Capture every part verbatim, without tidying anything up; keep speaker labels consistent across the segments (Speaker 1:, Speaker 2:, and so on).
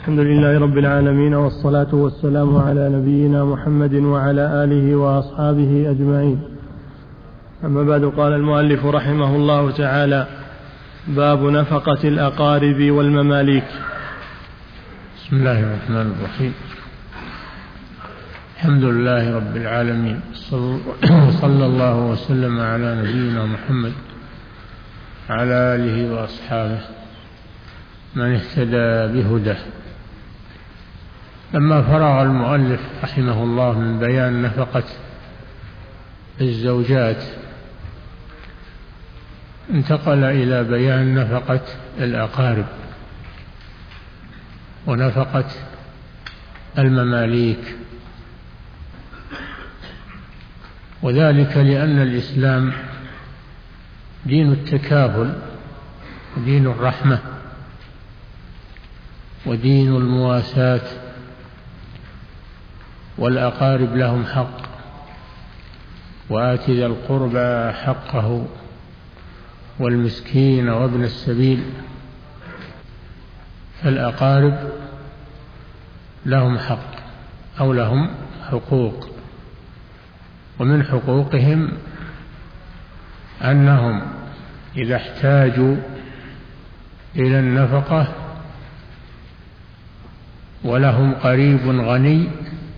Speaker 1: الحمد لله رب العالمين، والصلاة والسلام على نبينا محمد وعلى آله وأصحابه أجمعين. أما بعد، قال المؤلف رحمه الله تعالى: باب نفقة الأقارب والمماليك.
Speaker 2: بسم الله الرحمن الرحيم. الحمد لله رب العالمين، صلى الله وسلم على نبينا محمد على آله وأصحابه من اهتدى بهداه. لما فرغ المؤلف رحمه الله من بيان نفقة الزوجات، انتقل إلى بيان نفقة الأقارب ونفقة المماليك، وذلك لأن الإسلام دين التكافل ودين الرحمة ودين المواساة، والأقارب لهم حق، وآت ذا القربى حقه والمسكين وابن السبيل. فالأقارب لهم حق أو لهم حقوق، ومن حقوقهم أنهم إذا احتاجوا إلى النفقة ولهم قريب غني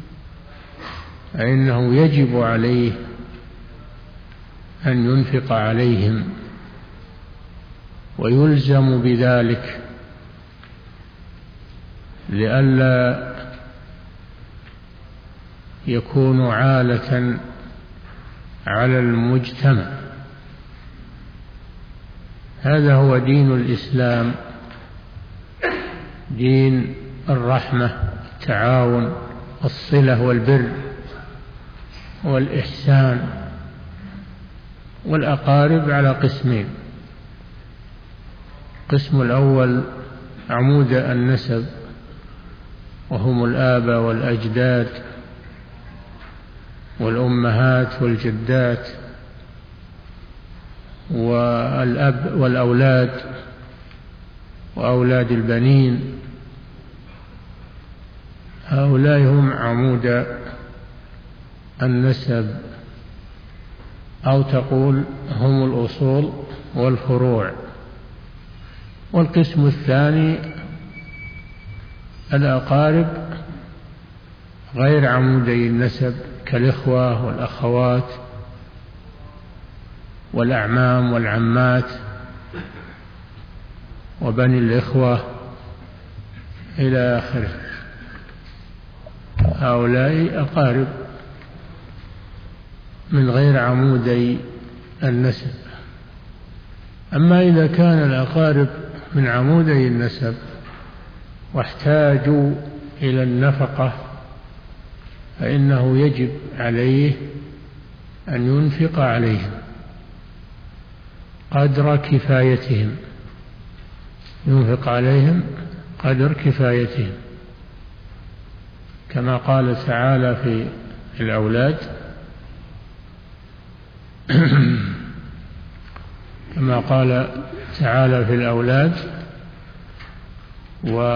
Speaker 2: فإنه يجب عليه أن ينفق عليهم ويلزم بذلك، لئلا يكون عالة على المجتمع. هذا هو دين الإسلام، دين الرحمة، التعاون، الصلة والبر والإحسان. والأقارب على قسمين: القسم الأول عمود النسب، وهم الآباء والأجداد والأمهات والجدات والأب والأولاد وأولاد البنين. هؤلاء هم عمود النسب، أو تقول هم الأصول والفروع. والقسم الثاني الأقارب غير عمودي النسب، كالإخوة والأخوات والأعمام والعمات وبني الإخوة إلى آخره. هؤلاء أقارب من غير عمودي النسب. أما إذا كان الأقارب من عمودي النسب واحتاجوا إلى النفقة فإنه يجب عليه أن ينفق عليهم قدر كفايتهم، ينفق عليهم قدر كفايتهم، كما قال تعالى في الأولاد كما قال تعالى في الأولاد: و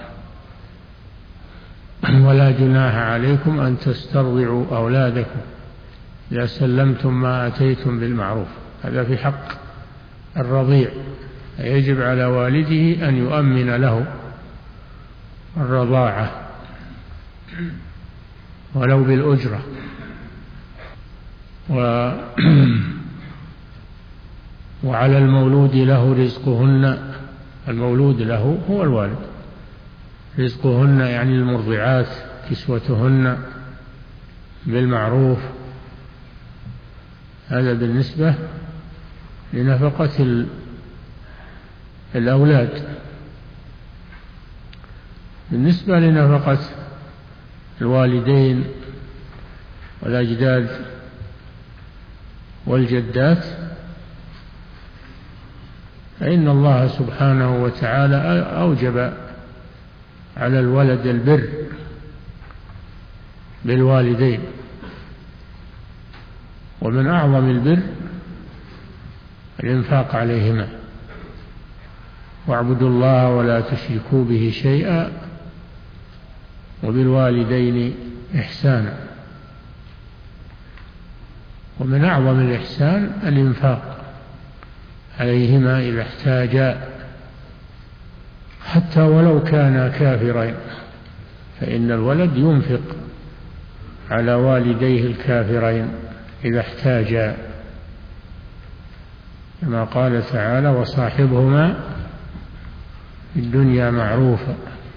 Speaker 2: ولا جناح عليكم أن تسترضعوا أولادكم إذا سلمتم ما آتيتم بالمعروف. هذا في حق الرضيع، يجب على والده أن يؤمن له الرضاعة ولو بالأجرة. و وعلى المولود له رزقهن، المولود له هو الوالد، رزقهن يعني المرضعات كسوتهن بالمعروف. هذا بالنسبة لنفقة الأولاد. بالنسبة لنفقة الوالدين والأجداد والجدات فإن الله سبحانه وتعالى أوجب على الولد البر بالوالدين، ومن أعظم البر الإنفاق عليهما. واعبدوا الله ولا تشركوا به شيئا وبالوالدين إحسانا. ومن أعظم الإحسان الإنفاق عليهما إذا احتاجا، حتى ولو كانا كافرين، فإن الولد ينفق على والديه الكافرين إذا احتاجا، كما قال تعالى: وصاحبهما في الدنيا معروفا.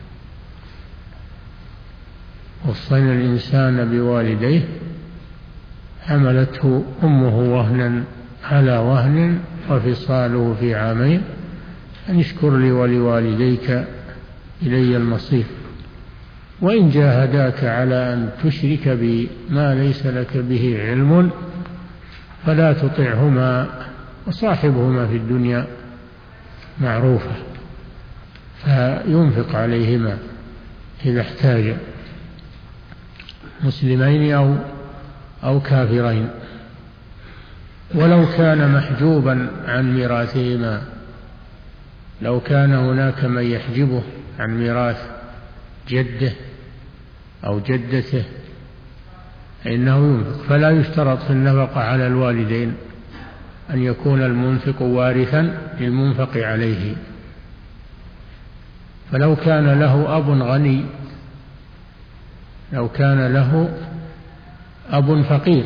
Speaker 2: وصينا الإنسان بوالديه حملته أمه وهنا على وهن وفصاله في عامين أن اشكر لي ولوالديك إلي المصير. وإن جاهداك على أن تشرك بي ما ليس لك به علم فلا تطعهما وصاحبهما في الدنيا معروفة. فينفق عليهما إذا احتاج، مسلمين أو أو كافرين، ولو كان محجوبا عن ميراثهما. لو كان هناك من يحجبه عن ميراث جده أو جدته فإنه ينفق. فلا يشترط في النفقة على الوالدين أن يكون المنفق وارثا للمنفق عليه. فلو كان له أب غني، لو كان له أب فقير،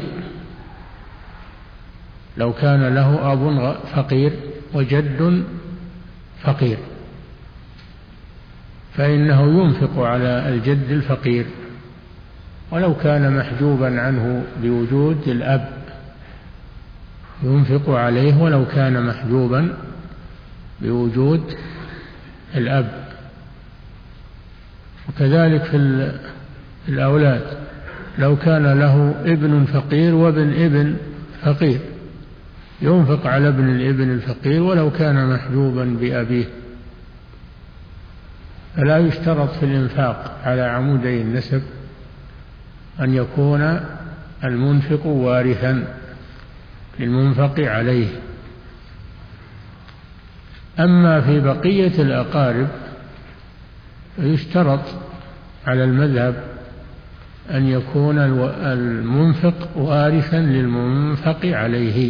Speaker 2: لو كان له أب فقير وجد فقير فإنه ينفق على الجد الفقير، ولو كان محجوبا عنه بوجود الأب ينفق عليه ولو كان محجوبا بوجود الأب. وكذلك في الأولاد، لو كان له ابن فقير وابن ابن فقير ينفق على ابن الابن الفقير ولو كان محجوبا بأبيه. فلا يشترط في الإنفاق على عمودي النسب أن يكون المنفق وارثا للمنفق عليه. أما في بقية الأقارب فيشترط على المذهب أن يكون المنفق وارثا للمنفق عليه،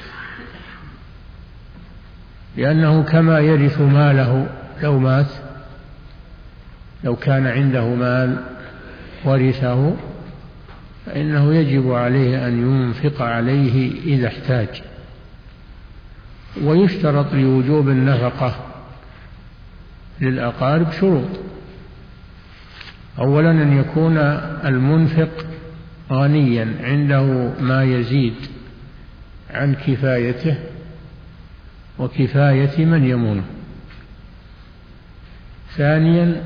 Speaker 2: لأنه كما يرث ماله لو مات، لو كان عنده مال ورثه فإنه يجب عليه أن ينفق عليه إذا احتاج. ويشترط لوجوب النفقة للأقارب شروط: أولا أن يكون المنفق غنيا عنده ما يزيد عن كفايته وكفاية من يمونه. ثانيا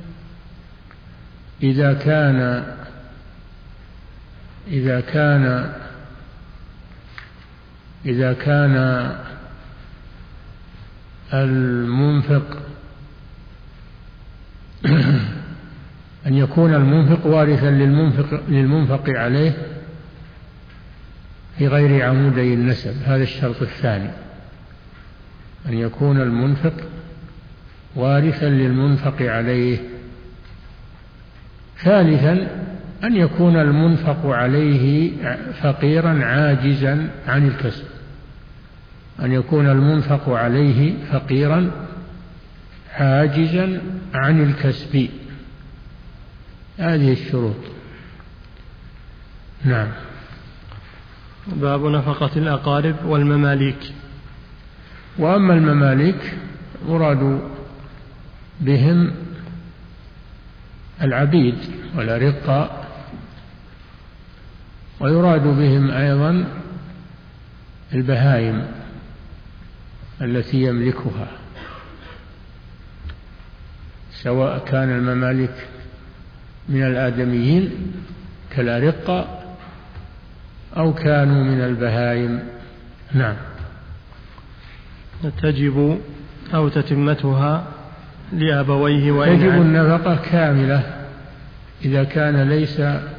Speaker 2: إذا كان إذا كان إذا كان المنفق أن يكون المنفق وارثا للمنفق, للمنفق عليه في غير عمودي النسب، هذا الشرط الثاني، أن يكون المنفق وارثا للمنفق عليه. ثالثا أن يكون المنفق عليه فقيرا عاجزا عن الكسب، أن يكون المنفق عليه فقيرا عاجزا عن الكسب. هذه الشروط. نعم.
Speaker 1: باب نفقة الأقارب والمماليك.
Speaker 2: وأما المماليك مراد بهم العبيد والأرقاء، ويراد بهم أيضا البهائم التي يملكها، سواء كان المماليك من الآدميين كالأرقاء أو كانوا من البهائم. نعم.
Speaker 1: تجب أو تتمتها لأبويه وإن
Speaker 2: تجب النفقة كاملة إذا كان ليس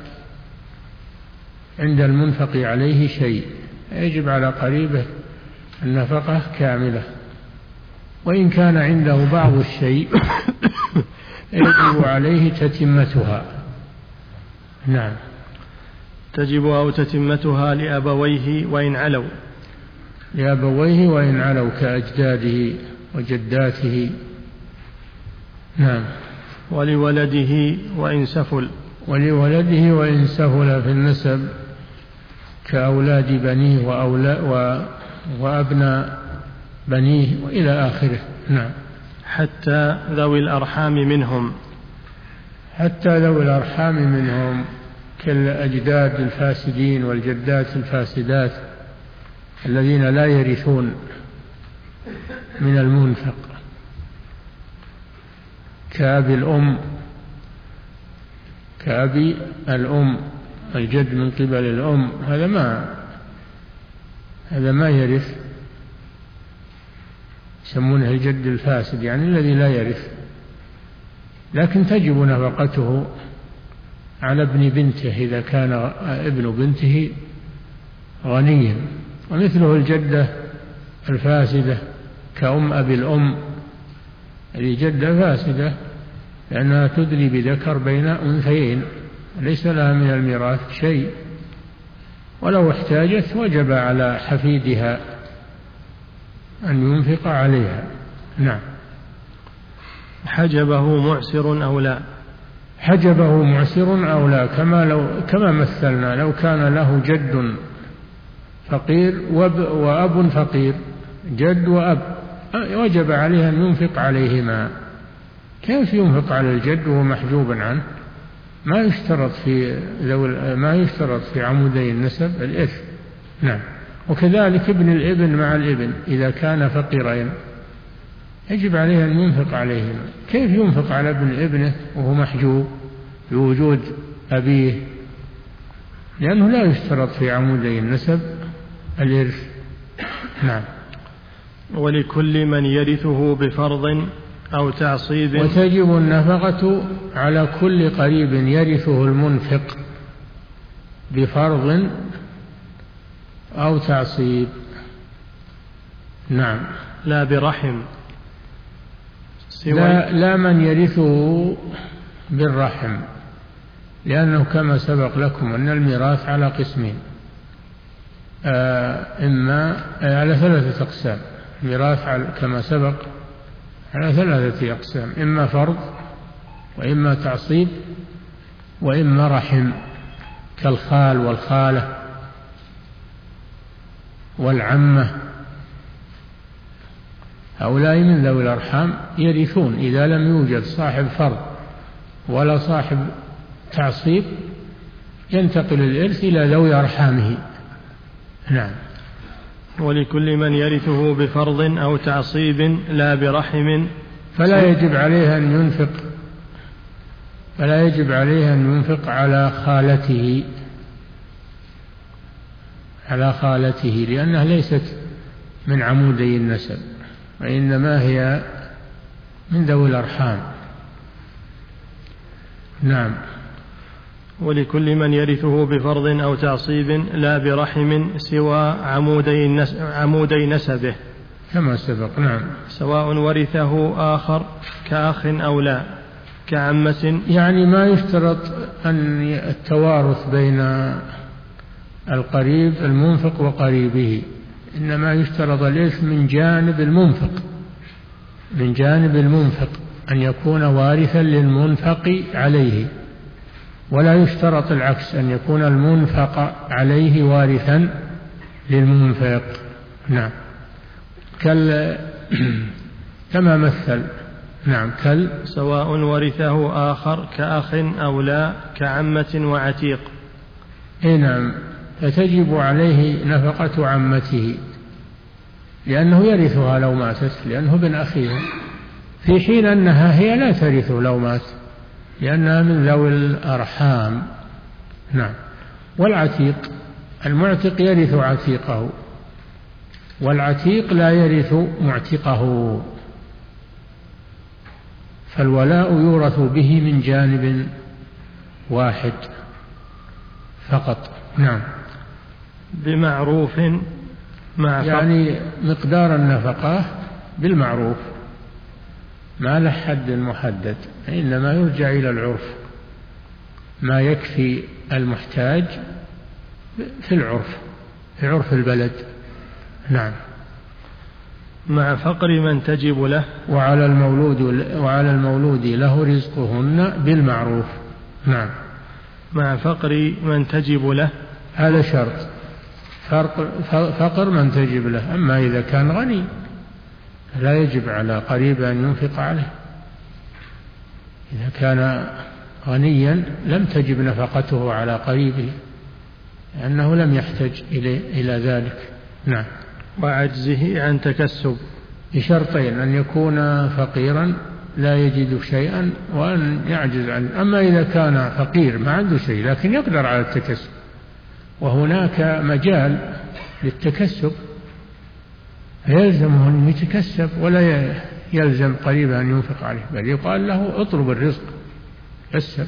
Speaker 2: عند المنفق عليه شيء، يجب على قريبه النفقة كاملة. وإن كان عنده بعض الشيء يجب عليه تتمتها. نعم.
Speaker 1: تجب أو تتمتها لأبويه وإن علوا.
Speaker 2: لأبويه وإن علوا كأجداده وجداته. نعم.
Speaker 1: ولولده وإن سفل.
Speaker 2: ولولده وإن سفل في النسب كأولاد بنيه وأولا و... وأبناء بنيه وإلى آخره. نعم.
Speaker 1: حتى ذوي الأرحام منهم.
Speaker 2: حتى ذوي الأرحام منهم كالأجداد الفاسدين والجدات الفاسدات الذين لا يرثون من المنفق، كأبي الأم كأبي الأم الجد من قبل الأم، هذا ما هذا ما يرث، يسمونه الجد الفاسد، يعني الذي لا يرث، لكن تجب نفقته على ابن بنته إذا كان ابن بنته غنيا. ومثله الجدة الفاسدة كأم أبي الأم، هذه جدة فاسدة لأنها تدلي بذكر بين أنثيين ليس لها من الميراث شيء، ولو احتاجت وجب على حفيدها أن ينفق عليها. نعم.
Speaker 1: حجبه معسر أو لا.
Speaker 2: حجبه معسر أو لا، كما لو كما مثلنا لو كان له جد فقير وأب فقير، جد وأب، وجب عليه أن ينفق عليهما. كيف ينفق على الجد وهو محجوب عنه؟ ما يشترط في ما يشترط في عمودي النسب الإرث. نعم. وكذلك ابن الابن مع الابن إذا كان فقيرين يجب عليه أن ينفق عليهما. كيف ينفق على ابن ابنه وهو محجوب بوجود أبيه؟ لأنه لا يشترط في عمودي النسب الإرث. نعم.
Speaker 1: ولكل من يرثه بفرض أو تعصيب.
Speaker 2: وتجب النفقة على كل قريب يرثه المنفق بفرض أو تعصيب. نعم.
Speaker 1: لا برحم.
Speaker 2: لا, لا من يرثه بالرحم، لأنه كما سبق لكم أن الميراث على قسمين، آه إما آه على ثلاثة أقسام. الميراث كما سبق على ثلاثة أقسام، إما فرض وإما تعصيب وإما رحم، كالخال والخالة والعمة. هؤلاء من ذوي الأرحام يرثون إذا لم يوجد صاحب فرض ولا صاحب تعصيب، ينتقل الإرث إلى ذوي أرحامه. نعم.
Speaker 1: ولكل من يرثه بفرض أو تعصيب لا برحم.
Speaker 2: فلا يجب عليه أن ينفق فلا يجب عليه أن ينفق على خالته على خالته لأنها ليست من عمودي النسب، وإنما هي من ذوي الأرحام. نعم.
Speaker 1: ولكل من يرثه بفرض أو تعصيب لا برحم سوى عمودي, عمودي نسبه
Speaker 2: كما سبق. نعم.
Speaker 1: سواء ورثه آخر كأخ أو لا، كعمة.
Speaker 2: يعني ما يشترط أن التوارث بين القريب المنفق وقريبه، إنما يشترط الإرث من جانب المنفق من جانب المنفق أن يكون وارثا للمنفق عليه، ولا يشترط العكس أن يكون المنفق عليه وارثا للمنفق. نعم. كال كما مثل. نعم. كال
Speaker 1: سواء ورثه آخر كأخ أو لا، كعمة وعتيق.
Speaker 2: إيه نعم. فتجب عليه نفقة عمته لأنه يرثها لو ماتت، لأنه ابن أخيها، في حين أنها هي لا ترث لو مات لأنها من ذوي الأرحام. نعم. والعتيق المعتق يرث عتيقه، والعتيق لا يرث معتقه، فالولاء يورث به من جانب واحد فقط. نعم.
Speaker 1: بمعروف مع
Speaker 2: يعني مقدار النفقة بالمعروف، ما له حد محدد، إنما يرجع إلى العرف، ما يكفي المحتاج في العرف، في عرف البلد. نعم.
Speaker 1: مع فقر من تجب له.
Speaker 2: وعلى المولود وعلى المولود له رزقهن بالمعروف. نعم.
Speaker 1: مع فقر من تجب له،
Speaker 2: هذا شرط، فقر من تجب له. أما إذا كان غني لا يجب على قريب أن ينفق عليه. إذا كان غنيا لم تجب نفقته على قريبه لأنه لم يحتج إلى ذلك. نعم.
Speaker 1: وعجزه عن تكسب
Speaker 2: بشرطين: أن يكون فقيرا لا يجد شيئا، وأن يعجز عنه. أما إذا كان فقير ما عنده شيء لكن يقدر على التكسب، وهناك مجال للتكسب، يلزمه أن يتكسب ولا يلزم قريبا أن ينفق عليه، بل يقال له اطلب الرزق كسب.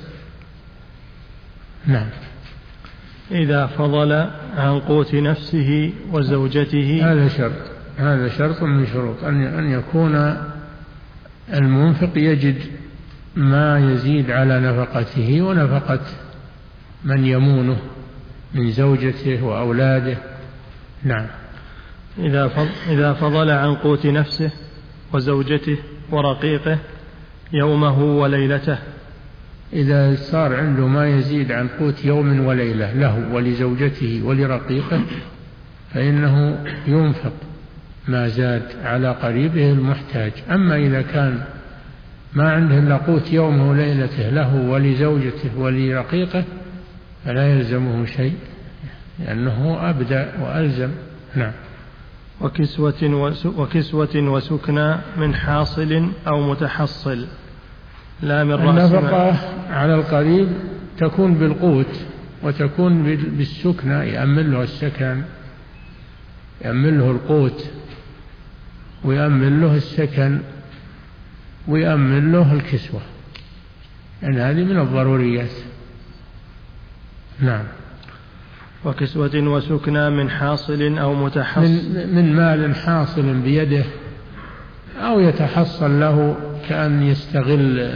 Speaker 2: نعم.
Speaker 1: إذا فضل عن قوت نفسه وزوجته.
Speaker 2: هذا شرط، هذا شرط من شروط أن يكون المنفق يجد ما يزيد على نفقته ونفقة من يمونه من زوجته وأولاده. نعم.
Speaker 1: إذا فضل عن قوت نفسه وزوجته ورقيقه يومه وليلته.
Speaker 2: إذا صار عنده ما يزيد عن قوت يوم وليلة له ولزوجته ولرقيقه فإنه ينفق ما زاد على قريبه المحتاج. أما إذا كان ما عنده إلا قوت يومه وليلته له ولزوجته ولرقيقه فلا يلزمه شيء لأنه أبدأ وألزم. نعم.
Speaker 1: وكسوة, وكسوة وسكنى من حاصل أو متحصل لا من رأس.
Speaker 2: النفقة على القريب تكون بالقوت وتكون بالسكنى، يأمن له السكن، يأمن له القوت ويأمن له السكن ويأمن له الكسوة، يعني هذه من الضروريات. نعم.
Speaker 1: وكسوة وسكنى من حاصل أو متحصل،
Speaker 2: من, من مال حاصل بيده أو يتحصل له، كأن يستغل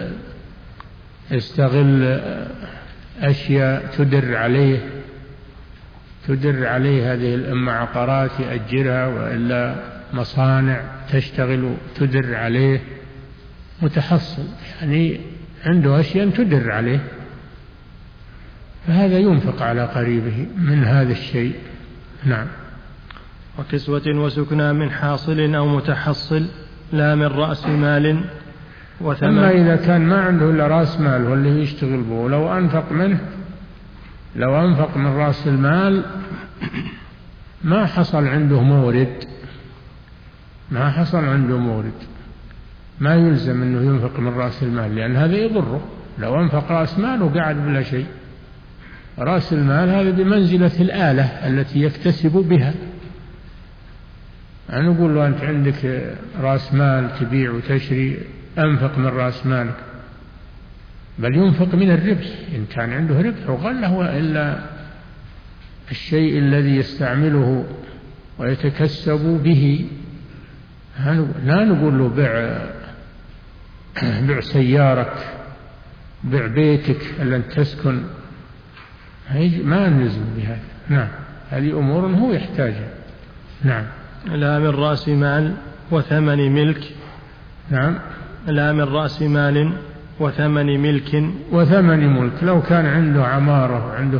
Speaker 2: يستغل أشياء تدر عليه تدر عليه هذه المعقارات يأجرها، وإلا مصانع تشتغل تدر عليه. متحصل يعني عنده أشياء تدر عليه، فهذا ينفق على قريبه من هذا الشيء. نعم.
Speaker 1: وكسوة وسكنى من حاصل أو متحصل لا من رأس مال وثمن.
Speaker 2: أما إذا كان ما عنده إلا رأس مال واللي يشتغل به، لو أنفق منه لو أنفق من رأس المال ما حصل عنده مورد ما حصل عنده مورد ما يلزم أنه ينفق من رأس المال، لأن هذا يضره. لو أنفق رأس مال وقعد بلا شيء، رأس المال هذا بمنزلة الآلة التي يكتسب بها. أنا أقول له أنت عندك رأس مال تبيع وتشري، أنفق من رأس مالك، بل ينفق من الربح إن كان عنده ربح وغله، إلا الشيء الذي يستعمله ويتكسب به. لا نقول له بيع بيع سيارك، بيع بيتك اللي تسكن، ما نلزم بهذا. نعم. هذه أمور هو يحتاجها. نعم.
Speaker 1: لا من رأس مال وثمن ملك.
Speaker 2: نعم.
Speaker 1: لا من رأس مال وثمن ملك.
Speaker 2: وثمن ملك، لو كان عنده عمارة وعنده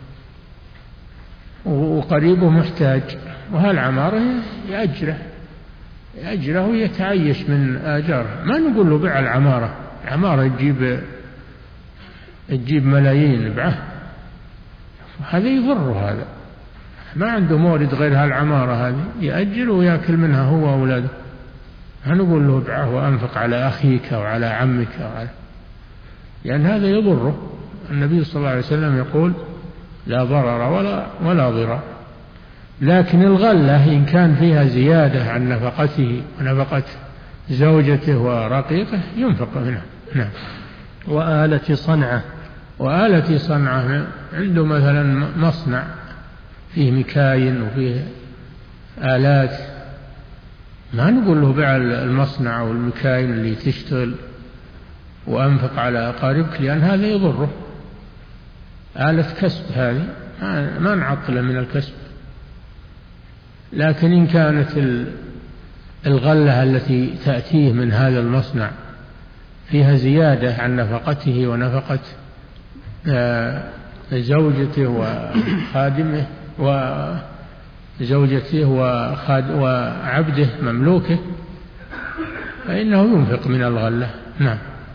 Speaker 2: وقريبه محتاج وهالعمارة يأجره يأجره ويتعيش من آجاره. ما نقول له بيع العمارة، العمارة تجيب تجيب ملايين بعه، هذا يضره، هذا ما عنده مورد غير هالعمارة هذه، يأجر ويأكل منها هو وأولاده. هنقول له ابعه وأنفق على أخيك وعلى عمك وعلى، لأن يعني هذا يضره. النبي صلى الله عليه وسلم يقول لا ضرر ولا ولا ضرر. لكن الغلة إن كان فيها زيادة عن نفقته ونفقة زوجته ورقيقه ينفق منها. نعم.
Speaker 1: وآلة صنعة.
Speaker 2: وآلة صنعة، عنده مثلا مصنع فيه مكاين وفيه آلات ما نقول له بيع المصنع أو المكاين اللي تشتغل وأنفق على أقاربك، لأن هذا يضره، آلة كسب هذه، ما نعطله من الكسب. لكن إن كانت الغلة التي تأتيه من هذا المصنع فيها زيادة عن نفقته ونفقة زوجته وخادمه وزوجته وعبده مملوكه، فإنه ينفق من الغلة. نعم.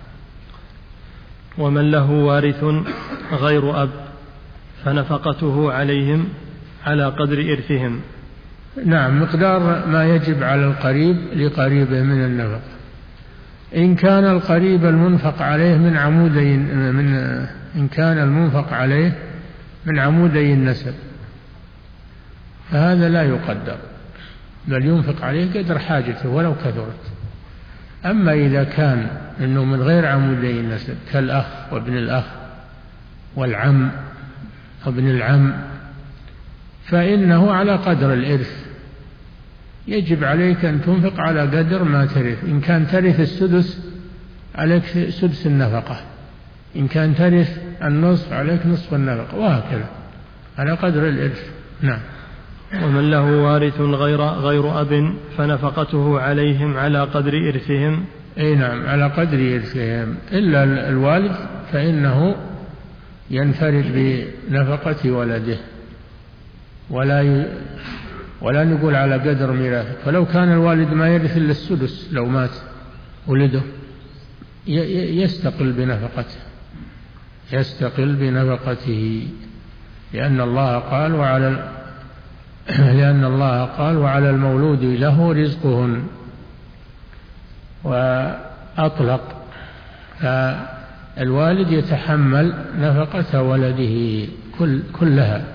Speaker 1: ومن له وارث غير أب فنفقته عليهم على قدر إرثهم.
Speaker 2: نعم، مقدار ما يجب على القريب لقريبه من النفقة. إن كان القريب المنفق عليه من عمودي من إن كان المنفق عليه من عمودي النسب فهذا لا يقدر، بل ينفق عليه قدر حاجته ولو كثرت. أما إذا كان إنه من غير عمودي النسب كالأخ وابن الأخ والعم وابن العم فإنه على قدر الإرث، يجب عليك أن تنفق على قدر ما ترث. إن كان ترث السدس عليك سدس النفقة، إن كان ترث النصف عليك نصف النفقة، وهكذا على قدر الإرث. نعم.
Speaker 1: ومن له وارث غير غير أب فنفقته عليهم على قدر إرثهم.
Speaker 2: أي نعم، على قدر إرثهم، إلا الوالد فإنه ينفرد بنفقة ولده، ولا ي... ولا نقول على قدر ميراثه. فلو كان الوالد ما يرث إلا السدس لو مات ولده يستقل بنفقته يستقل بنفقته لأن الله قال وعلى لأن الله قال وعلى المولود له رزقهن، وأطلق، فالوالد يتحمل نفقة ولده كل كلها.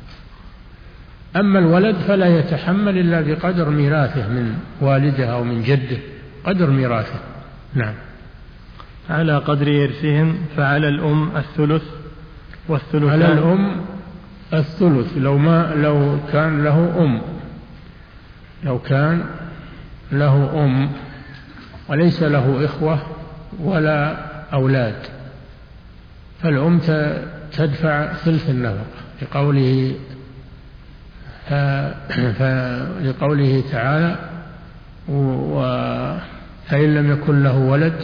Speaker 2: أما الولد فلا يتحمل إلا بقدر ميراثه من والده أو من جده، قدر ميراثه. نعم.
Speaker 1: على قدر إرثهم. فعلى الأم الثلث والثلثان.
Speaker 2: على الأم الثلث لو ما لو كان له أم لو كان له أم وليس له إخوة ولا أولاد، فالأم تدفع ثلث النفقة لقوله لقوله تعالى فإن لم يكن له ولد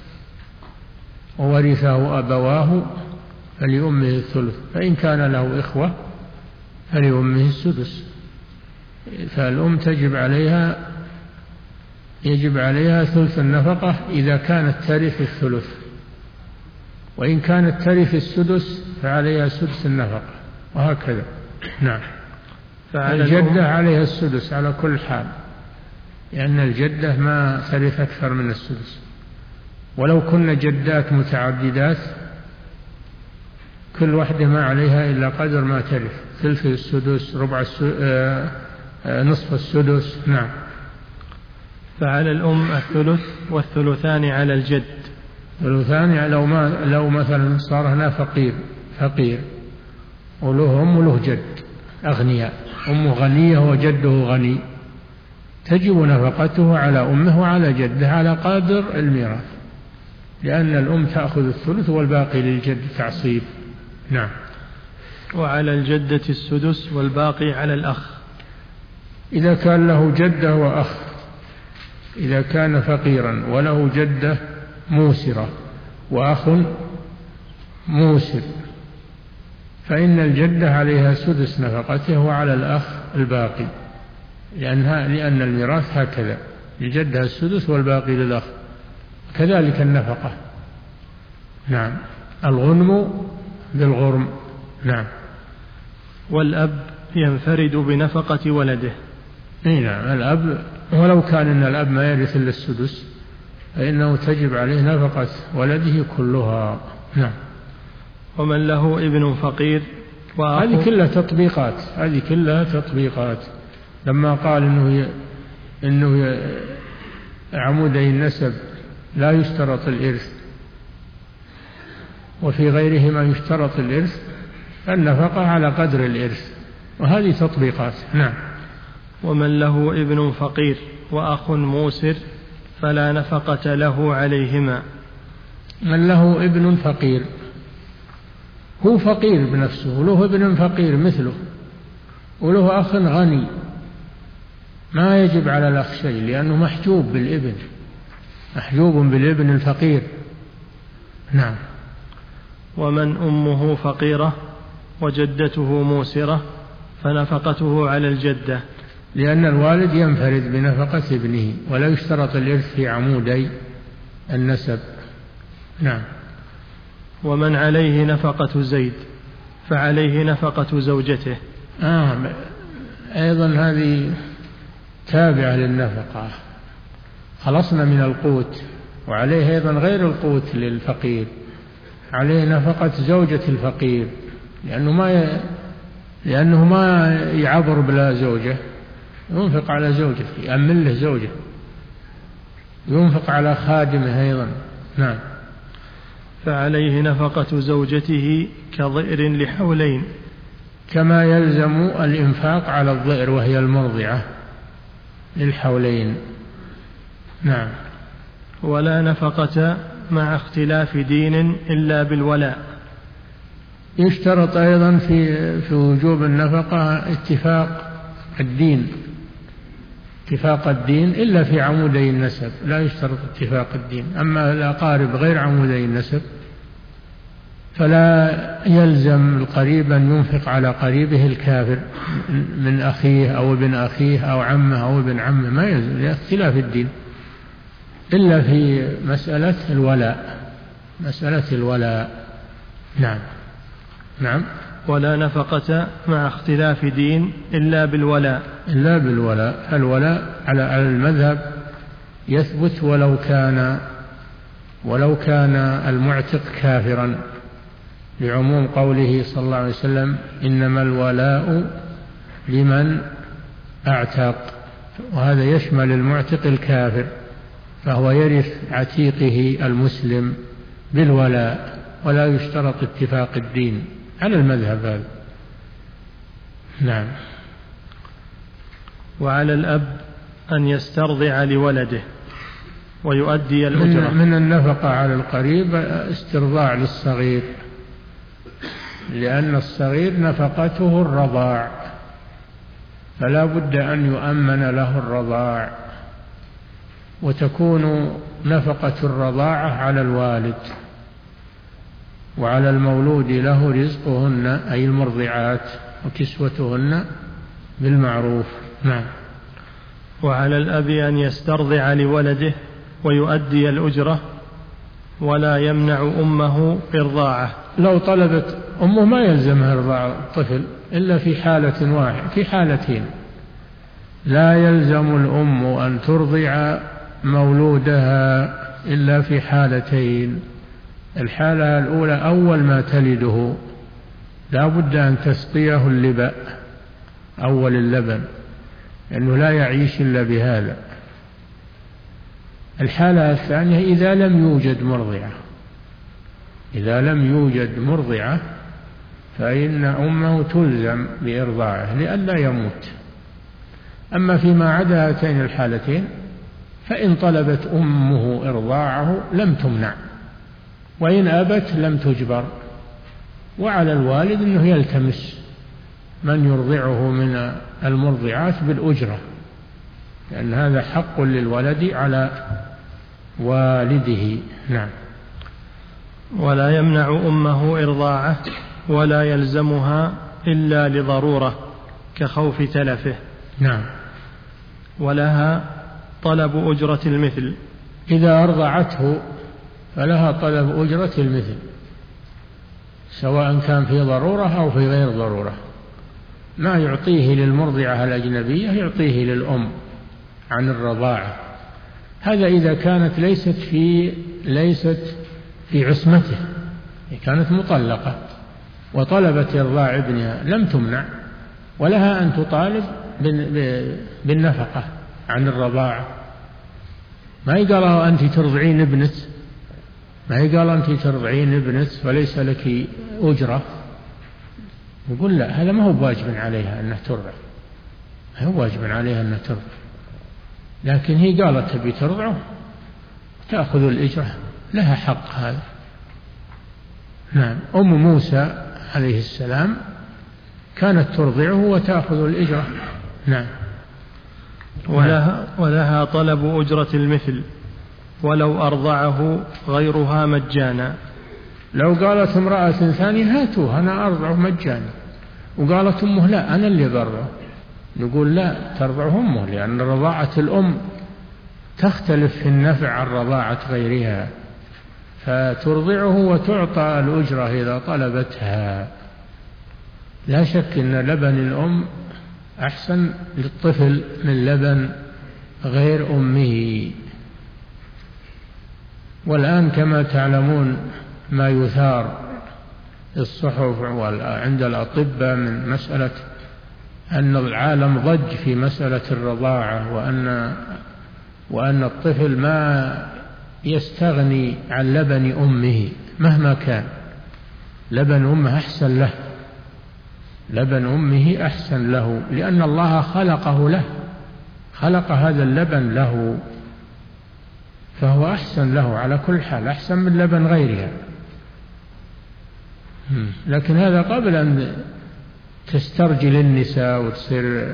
Speaker 2: وورثه أبواه فلأمه الثلث، فإن كان له إخوة فلأمه السدس. فالأم تجب عليها يجب عليها ثلث النفقة إذا كانت ترث الثلث، وإن كانت ترث السدس فعليها سدس النفقة، وهكذا. نعم. الجدة عليها السدس على كل حال، لأن الجدة ما ترث أكثر من السدس، ولو كن جدات متعددات كل واحدة ما عليها إلا قدر ما ترث، ثلث السدس، ربع السدس، آه آه نصف السدس. نعم.
Speaker 1: فعلى الأم الثلث والثلثان على الجد.
Speaker 2: الثلثان لو ما لو مثلا صار هنا فقير فقير وله أم وله جد أغنياء، أمه غنية وجده غني، تجب نفقته على أمه وعلى جده على قدر الميراث، لأن الأم تأخذ الثلث والباقي للجد تعصيب. نعم.
Speaker 1: وعلى الجدة السدس والباقي على الأخ.
Speaker 2: إذا كان له جدة وأخ، إذا كان فقيرا وله جدة موسرة وأخ موسر فإن الجدة عليها سدس نفقته وعلى الأخ الباقي، لأنها لأن الميراث هكذا، الجدة السدس والباقي للأخ، كذلك النفقة. نعم. الغنم بالغرم. نعم.
Speaker 1: والأب ينفرد بنفقة ولده.
Speaker 2: اي نعم، الأب ولو كان إن الأب ما يرث إلا السدس فإنه تجب عليه نفقة ولده كلها. نعم.
Speaker 1: ومن له ابن فقير
Speaker 2: هذه كلها تطبيقات هذه كلها تطبيقات لما قال إنه ي... إنه ي... عمودي النسب لا يشترط الإرث وفي غيرهما يشترط الإرث، النفقة على قدر الإرث، وهذه تطبيقات. نعم.
Speaker 1: ومن له ابن فقير وأخ موسر فلا نفقة له عليهما.
Speaker 2: من له ابن فقير، هو فقير بنفسه وله ابن فقير مثله وله أخ غني، ما يجب على الأخ شيء لأنه محجوب بالابن، محجوب بالابن الفقير. نعم.
Speaker 1: ومن أمه فقيرة وجدته موسرة فنفقته على الجدة،
Speaker 2: لأن الوالد ينفرد بنفقة ابنه ولا يشترط الإرث في عمودي النسب. نعم.
Speaker 1: ومن عليه نفقة زيد فعليه نفقة زوجته.
Speaker 2: آه أيضا هذه تابعة للنفقة، خلصنا من القوت وعليه أيضا غير القوت للفقير، عليه نفقة زوجة الفقير لأنه ما ي... لأنه ما يعبر بلا زوجة، ينفق على زوجته، يأمن له زوجة، ينفق على خادمه أيضا. نعم.
Speaker 1: فعليه نفقة زوجته كضئر لحولين،
Speaker 2: كما يلزم الإنفاق على الضئر وهي المرضعة للحولين. نعم.
Speaker 1: ولا نفقة مع اختلاف دين إلا بالولاء.
Speaker 2: يشترط أيضا في في وجوب النفقة اتفاق الدين، اتفاق الدين إلا في عمودي النسب لا يشترط اتفاق الدين. أما الأقارب غير عمودي النسب فلا يلزم القريب أن ينفق على قريبه الكافر من أخيه أو ابن أخيه أو عمه أو ابن عمه، ما يلزم لاختلاف الدين، إلا في مسألة الولاء، مسألة الولاء. نعم. نعم.
Speaker 1: ولا نفقة مع اختلاف دين إلا بالولاء،
Speaker 2: إلا بالولاء. الولاء على المذهب يثبت ولو كان ولو كان المعتق كافرا، لعموم قوله صلى الله عليه وسلم إنما الولاء لمن أعتق، وهذا يشمل المعتق الكافر، فهو يرث عتيقه المسلم بالولاء ولا يشترط اتفاق الدين على المذهب هذا. نعم.
Speaker 1: وعلى الأب أن يسترضع لولده ويؤدي الأجرة.
Speaker 2: من النفقة على القريب استرضاع للصغير، لأن الصغير نفقته الرضاع، فلا بد أن يؤمن له الرضاع، وتكون نفقة الرضاعة على الوالد، وعلى المولود له رزقهن أي المرضعات وكسوتهن بالمعروف. نعم.
Speaker 1: وعلى الأب أن يسترضع لولده ويؤدي الأجرة ولا يمنع أمه إرضاعه.
Speaker 2: لو طلبت أمه ما يلزمها إرضاع الطفل إلا في حالة واحدة، في حالتين لا يلزم الأم أن ترضع مولودها إلا في حالتين. الحالة الأولى أول ما تلده لا بد أن تسقيه اللبن أول اللبن، لأنه لا يعيش إلا بهذا. الحالة الثانية إذا لم يوجد مرضعة، إذا لم يوجد مرضعة فإن أمه تلزم بإرضاعه لئلا يموت. أما فيما عدا هاتين الحالتين فإن طلبت أمه إرضاعه لم تمنع، وإن أبت لم تجبر. وعلى الوالد أنه يلتمس من يرضعه من المرضعات بالأجرة، لأن هذا حق للولد على والده. نعم.
Speaker 1: ولا يمنع أمه إرضاعه ولا يلزمها إلا لضرورة كخوف تلفه.
Speaker 2: نعم.
Speaker 1: ولها طلب أجرة المثل،
Speaker 2: إذا أرضعته فلها طلب أجرة المثل، سواء كان في ضرورة أو في غير ضرورة. ما يعطيه للمرضعة الأجنبية يعطيه للأم عن الرضاعة. هذا إذا كانت ليست في ليست في عصمته، كانت مطلقة وطلبت إرضاع ابنها لم تمنع، ولها أن تطالب بالنفقة عن الرضاعة. ما يقال أنت ترضعين ابنك، ما يقال أنت ترضعين ابنك فليس لك أجرة. يقول لا، هذا ما هو واجب عليها أنها ترضع، ما هو واجب عليها أنها ترضع. لكن هي قالت تبي ترضعه تأخذ الإجرة، لها حق هذا. نعم. أم موسى عليه السلام كانت ترضعه وتأخذ الإجرة. نعم.
Speaker 1: ولها, ولها طلب أجرة المثل ولو أرضعه غيرها مجانا.
Speaker 2: لو قالت امرأة ثانية هاتوه أنا أرضعه مجانا، وقالت أمه لا أنا اللي برضعه، نقول لا، ترضعه أمه، لأن رضاعة الأم تختلف في النفع عن رضاعة غيرها، فترضعه وتعطى الأجرة إذا طلبتها. لا شك أن لبن الأم أحسن للطفل من لبن غير أمه. والآن كما تعلمون ما يثار الصحف وعند الأطباء من مسألة أن العالم ضج في مسألة الرضاعة، وأن وأن الطفل ما يستغني عن لبن أمه مهما كان، لبن أمه أحسن له، لبن أمه أحسن له، لأن الله خلقه له، خلق هذا اللبن له، فهو أحسن له على كل حال، أحسن من لبن غيرها. لكن هذا قبل أن تسترجل النساء وتصير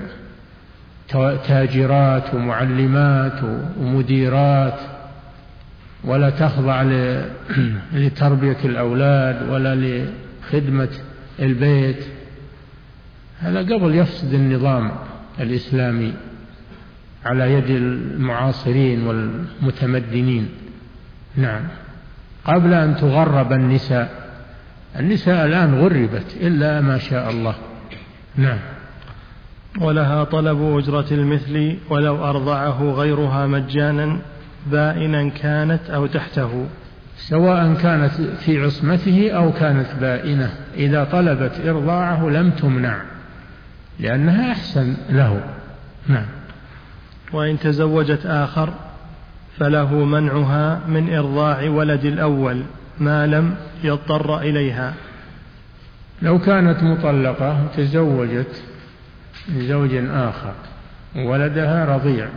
Speaker 2: تاجرات ومعلمات ومديرات، ولا تخضع لتربية الأولاد ولا لخدمة البيت. هذا قبل يفسد النظام الإسلامي على يد المعاصرين والمتمدنين. نعم. قبل أن تغرب النساء، النساء الآن غربت إلا ما شاء الله. نعم.
Speaker 1: ولها طلب أجرة المثل ولو أرضعه غيرها مجانا بائنا كانت أو تحته،
Speaker 2: سواء كانت في عصمته أو كانت بائنة، إذا طلبت إرضاعه لم تمنع لأنها أحسن له. نعم.
Speaker 1: وإن تزوجت آخر فله منعها من إرضاع ولد الأول ما لم يضطر إليها.
Speaker 2: لو كانت مطلقة تزوجت من زوج آخر ولدها رضيع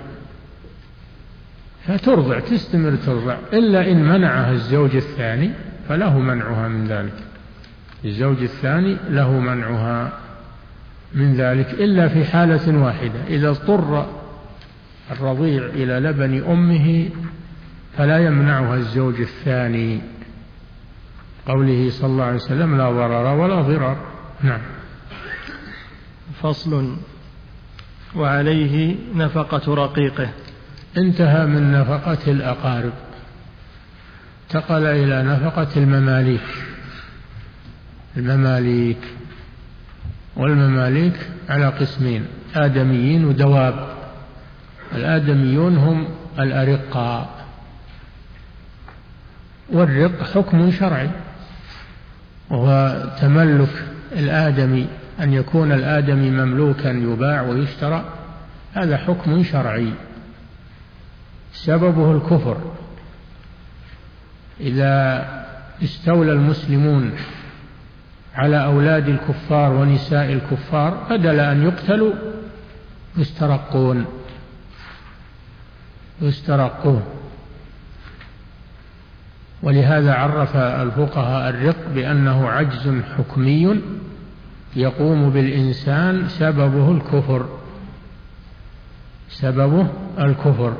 Speaker 2: فترضع، تستمر ترضع، إلا إن منعها الزوج الثاني فله منعها من ذلك، الزوج الثاني له منعها من ذلك، إلا في حالة واحدة، إذا اضطر الرضيع إلى لبن أمه فلا يمنعها الزوج الثاني، قوله صلى الله عليه وسلم لا ضرر ولا ضرار. نعم.
Speaker 1: فصل. وعليه نفقة رقيقه.
Speaker 2: انتهى من نفقة الأقارب، انتقل إلى نفقة المماليك. المماليك والمماليك على قسمين، آدميين ودواب. الآدميون هم الأرقاء، والرق حكم شرعي، وهو تملك الآدمي، أن يكون الآدمي مملوكا يباع ويشترى، هذا حكم شرعي سببه الكفر. إذا استولى المسلمون على أولاد الكفار ونساء الكفار بدل أن يقتلوا يسترقون يسترقون ولهذا عرف الفقهاء الرق بأنه عجز حكمي يقوم بالإنسان سببه الكفر، سببه الكفر.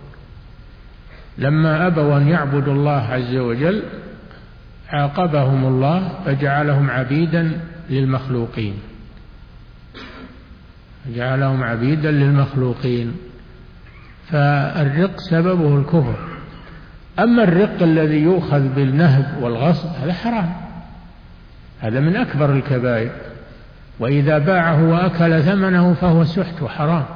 Speaker 2: لما أبوا أن يعبدوا الله عز وجل عاقبهم الله فجعلهم عبيدا للمخلوقين، جعلهم عبيدا للمخلوقين، فالرق سببه الكفر. أما الرق الذي يؤخذ بالنهب والغصب هذا حرام، هذا من أكبر الكبائر، وإذا باعه وأكل ثمنه فهو سحت وحرام.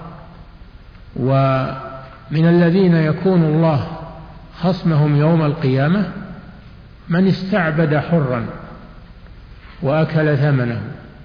Speaker 2: ومن الذين يكون الله خصمهم يوم القيامة من استعبد حرا وأكل ثمنه.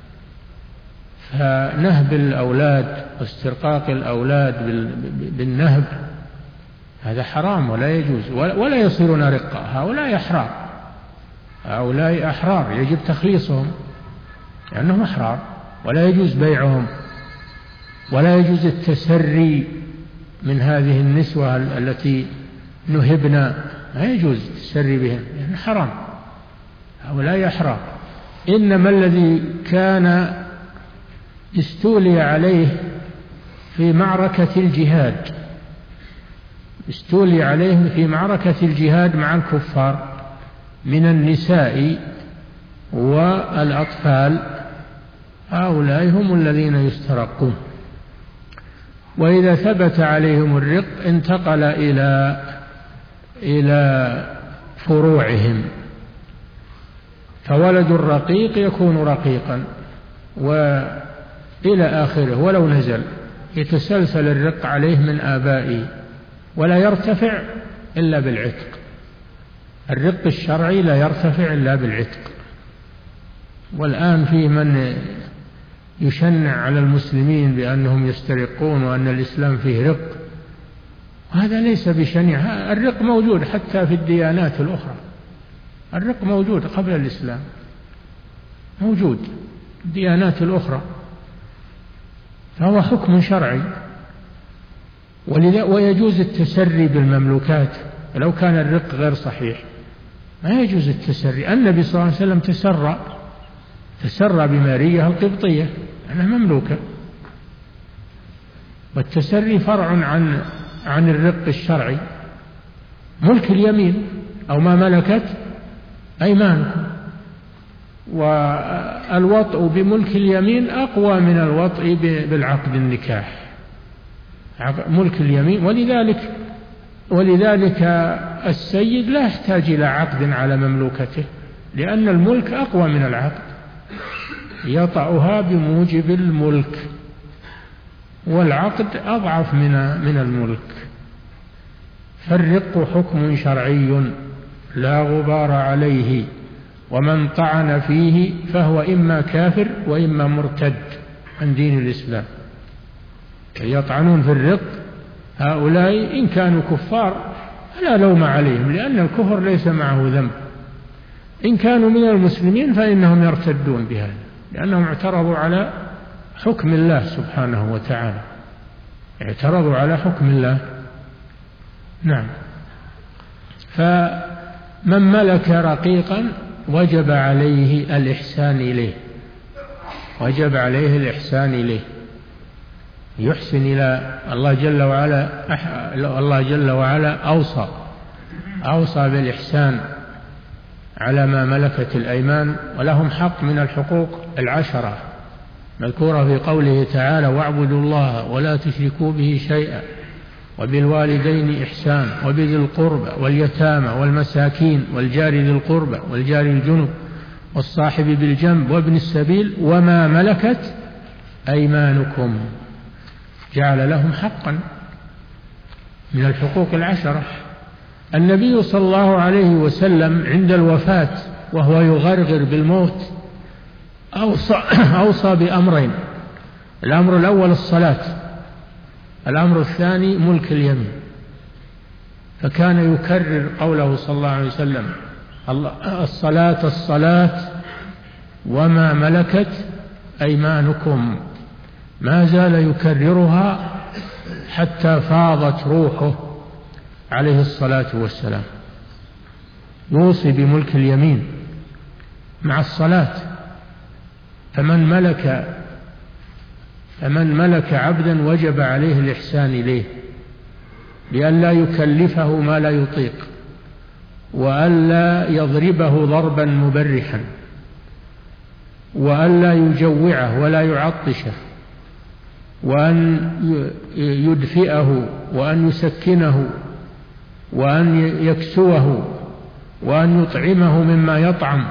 Speaker 2: فنهب الأولاد واسترقاق الأولاد بالنهب هذا حرام ولا يجوز، ولا يصيرون رقة، هؤلاء أحرار، هؤلاء أحرار يجب تخليصهم لأنهم أحرار، ولا يجوز بيعهم، ولا يجوز التسري من هذه النسوة التي نهبنا، لا يجوز التسري بهم يعني حرام، هؤلاء يحرام. إنما الذي كان استولي عليه في معركة الجهاد، استولي عليه في معركة الجهاد مع الكفار من النساء والأطفال، هؤلاء هم الذين يسترقون. وإذا ثبت عليهم الرق انتقل إلى إلى فروعهم، فولد الرقيق يكون رقيقا وإلى آخره، ولو نزل يتسلسل الرق عليه من آبائه ولا يرتفع إلا بالعتق. الرق الشرعي لا يرتفع إلا بالعتق. والآن في من يشنع على المسلمين بأنهم يسترقون وأن الإسلام فيه رق، وهذا ليس بشنيع. الرق موجود حتى في الديانات الأخرى، الرق موجود قبل الإسلام، موجود الديانات الأخرى، فهو حكم شرعي. ولذا ويجوز التسري بالمملوكات لو كان الرق غير صحيح، ما يجوز التسري. النبي صلى الله عليه وسلم تسرى تسرى بمارية القبطية أنها مملوكة. والتسري فرع عن عن الرق الشرعي. ملك اليمين أو ما ملكت أيمانكم، والوطء بملك اليمين أقوى من الوطء بالعقد النكاح، ملك اليمين. ولذلك ولذلك السيد لا يحتاج إلى عقد على مملوكته، لأن الملك أقوى من العقد، يطأها بموجب الملك، والعقد أضعف من من الملك. فالرق حكم شرعي لا غبار عليه، ومن طعن فيه فهو إما كافر وإما مرتد عن دين الإسلام. يطعنون في الرق هؤلاء إن كانوا كفار فلا لوم عليهم، لأن الكفر ليس معه ذنب. إن كانوا من المسلمين فإنهم يرتدون بهذا، لأنهم اعترضوا على حكم الله سبحانه وتعالى، اعترضوا على حكم الله. نعم. فمن ملك رقيقا وجب عليه الإحسان إليه، وجب عليه الإحسان إليه، يحسن إلى الله جل وعلا. الله جل وعلا أوصى أوصى بالإحسان على ما ملكت الأيمان، ولهم حق من الحقوق العشرة مذكورة في قوله تعالى: واعبدوا الله ولا تشركوا به شيئا وبالوالدين إحسان وبذي القربى واليتامى والمساكين والجار ذي القربى والجار الجنب والصاحب بالجنب وابن السبيل وما ملكت أيمانكم. جعل لهم حقا من الحقوق العشرة. النبي صلى الله عليه وسلم عند الوفاة وهو يغرغر بالموت أوصى, أوصى بأمرين: الأمر الأول الصلاة، الأمر الثاني ملك اليمين. فكان يكرر قوله صلى الله عليه وسلم: الصلاة الصلاة وما ملكت أيمانكم. ما زال يكررها حتى فاضت روحه عليه الصلاة والسلام. يوصي بملك اليمين مع الصلاة. فمن ملك فمن ملك عبدا وجب عليه الإحسان إليه، لئلا يكلفه ما لا يطيق، وألا يضربه ضربا مبرحا، وألا يجوعه ولا يعطشه، وأن يدفئه وأن يسكنه وأن يكسوه وأن يطعمه مما يطعم.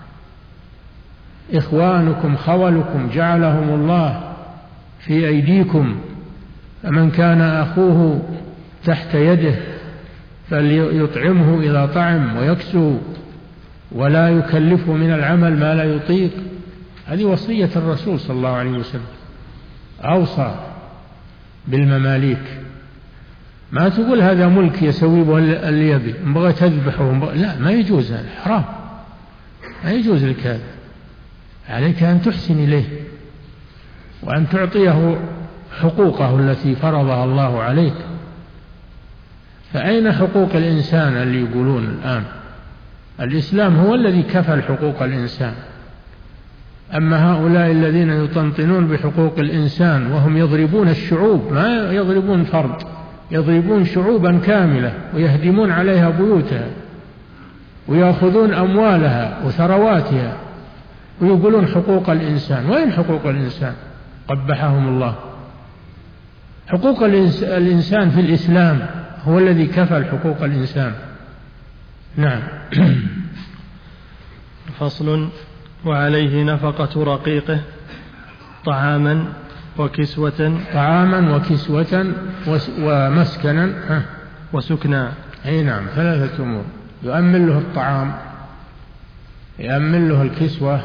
Speaker 2: إخوانكم خولكم جعلهم الله في أيديكم، فمن كان أخوه تحت يده فليطعمه إذا طعم ويكسو ولا يكلفه من العمل ما لا يطيق. هذه وصية الرسول صلى الله عليه وسلم. أوصى بالمماليك. ما تقول هذا ملك يسويه اللي يبي، بغى تذبحه، لا، ما يجوز، هذا حرام، ما يجوز لك هذا. عليك أن تحسن إليه وأن تعطيه حقوقه التي فرضها الله عليك. فأين حقوق الإنسان اللي يقولون الآن؟ الإسلام هو الذي كفل حقوق الإنسان. أما هؤلاء الذين يطنطنون بحقوق الإنسان وهم يضربون الشعوب، ما يضربون فرد، يضربون شعوبا كاملة ويهدمون عليها بيوتها ويأخذون أموالها وثرواتها ويقولون حقوق الإنسان. وين حقوق الإنسان؟ قبحهم الله. حقوق الإنسان في الإسلام هو الذي كفل حقوق الإنسان. نعم.
Speaker 1: فصل: وعليه نفقة رقيقه طعاما وكسوة
Speaker 2: طعاما وكسوة ومسكنا
Speaker 1: وسكنا.
Speaker 2: أي نعم، ثلاثة أمور: يؤمن له الطعام، يؤمن له الكسوة،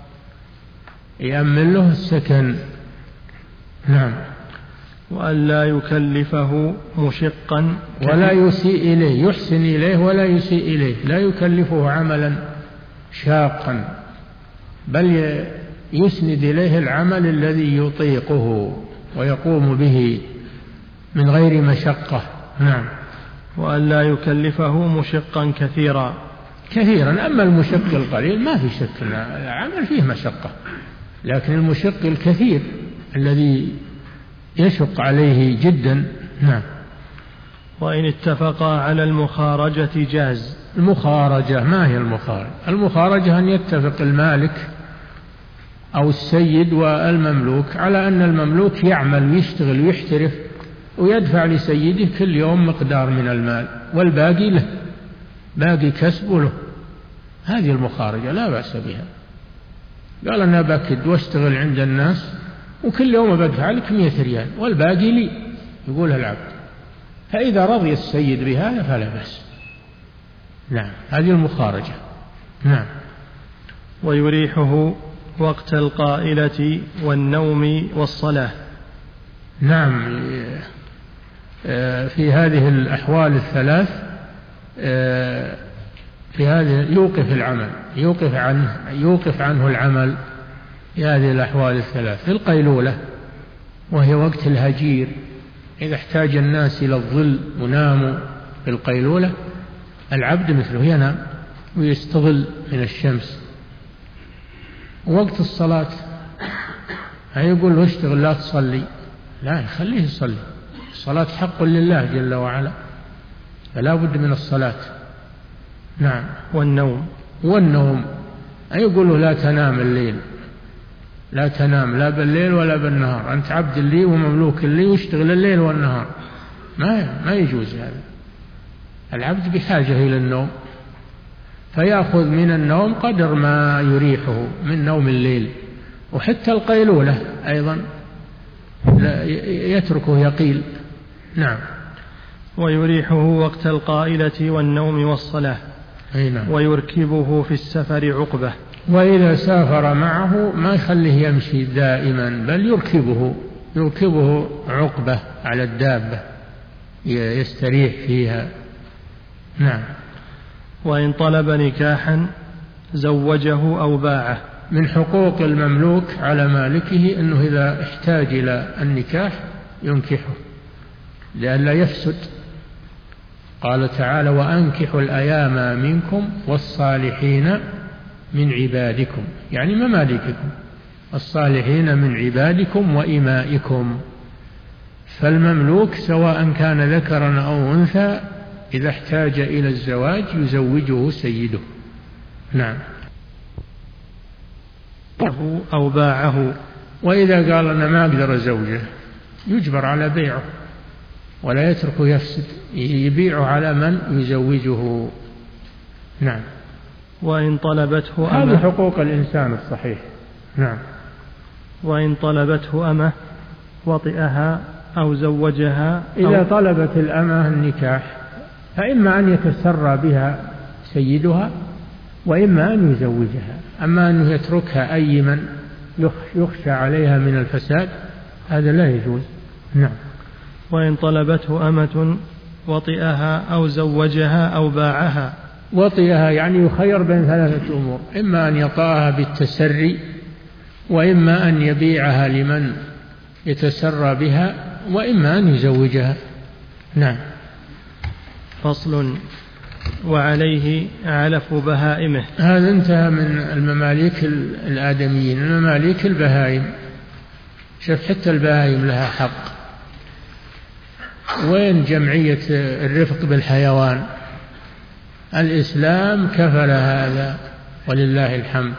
Speaker 2: يؤمن له السكن. نعم.
Speaker 1: وألا يكلفه مشقا
Speaker 2: ولا يسيء إليه، يحسن إليه ولا يسيء إليه، لا يكلفه عملا شاقا، بل يسند إليه العمل الذي يطيقه ويقوم به من غير مشقة. نعم.
Speaker 1: وألا يكلفه مشقا كثيرا
Speaker 2: كثيرا. أما المشق القليل ما في شك، العمل فيه مشقة، لكن المشق الكثير الذي يشق عليه جدا. نعم.
Speaker 1: وإن اتفقا على المخارجة جاز.
Speaker 2: المخارجة ما هي المخارجة؟ المخارجة أن يتفق المالك أو السيد والمملوك على أن المملوك يعمل ويشتغل ويحترف ويدفع لسيده كل يوم مقدار من المال والباقي له، باقي كسبه له. هذه المخارجة لا بأس بها. قال أنا بكد واشتغل عند الناس وكل يوم بدفع لك مئة ريال والباقي لي، يقولها العبد. فإذا رضي السيد بهذا فلا بأس. نعم، هذه المخارجة. نعم.
Speaker 1: ويريحه وقت القائلة والنوم والصلاة.
Speaker 2: نعم. في هذه الأحوال الثلاث، في هذه يوقف العمل، يوقف عنه يوقف عنه العمل في هذه الأحوال الثلاث. في القيلولة وهي وقت الهجير، إذا احتاج الناس إلى الظل وناموا في القيلولة، العبد مثله ينام ويستظل من الشمس. وقت الصلاة هيقول له اشتغل لا تصلي، لا، يخليه يصلي. الصلاة حق لله جل وعلا، فلا بد من الصلاة. نعم.
Speaker 1: والنوم
Speaker 2: والنوم يقول له لا تنام الليل، لا تنام لا بالليل ولا بالنهار، أنت عبد لي ومملوك لي واشتغل الليل والنهار. ما ما يجوز هذا. العبد بحاجة إلى النوم، فيأخذ من النوم قدر ما يريحه من نوم الليل. وحتى القيلولة أيضا لا يتركه يقيل. نعم.
Speaker 1: ويريحه وقت القائلة والنوم والصلاة.
Speaker 2: نعم.
Speaker 1: ويركبه في السفر عقبة.
Speaker 2: وإذا سافر معه ما يخليه يمشي دائما، بل يركبه يركبه عقبة على الدابة يستريح فيها. نعم.
Speaker 1: وإن طلب نكاحا زوجه أو باعه.
Speaker 2: من حقوق المملوك على مالكه أنه إذا احتاج إلى النكاح ينكحه لئلا يفسد. قال تعالى: وأنكحوا الأيام منكم والصالحين من عبادكم، يعني ممالككم، الصالحين من عبادكم وإمائكم. فالمملوك سواء كان ذكرا أو أنثى إذا احتاج إلى الزواج يزوجه سيده. نعم.
Speaker 1: أو باعه.
Speaker 2: وإذا قال أنا ما أقدر أزوجه يجبر على بيعه ولا يتركه يفسد، يبيعه على من يزوجه. نعم.
Speaker 1: وإن طلبته أمه.
Speaker 2: هذه حقوق الإنسان الصحيح. نعم.
Speaker 1: وإن طلبته أمه وطئها أو زوجها. أو
Speaker 2: إذا طلبت الأمة النكاح فإما أن يتسرى بها سيدها وإما أن يزوجها. أما أنه يتركها أيما يخشى عليها من الفساد هذا لا يجوز. نعم.
Speaker 1: وإن طلبته أمة وطئها أو زوجها أو باعها.
Speaker 2: وطئها يعني يخير بين ثلاثة أمور: إما أن يطاها بالتسري، وإما أن يبيعها لمن يتسرى بها، وإما أن يزوجها. نعم.
Speaker 1: فصل. وعليه علف بهائمه.
Speaker 2: هذا انتهى من المماليك الآدميين. المماليك البهائم، شوف حتى البهائم لها حق. وين جمعية الرفق بالحيوان؟ الإسلام كفل هذا ولله الحمد.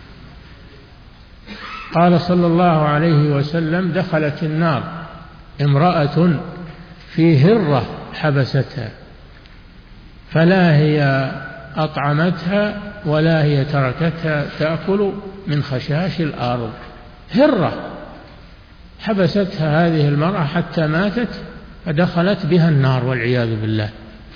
Speaker 2: قال صلى الله عليه وسلم: دخلت النار امرأة في هرة حبستها، فلا هي أطعمتها ولا هي تركتها تأكل من خشاش الأرض. هرة حبستها هذه المرأة حتى ماتت، فدخلت بها النار والعياذ بالله.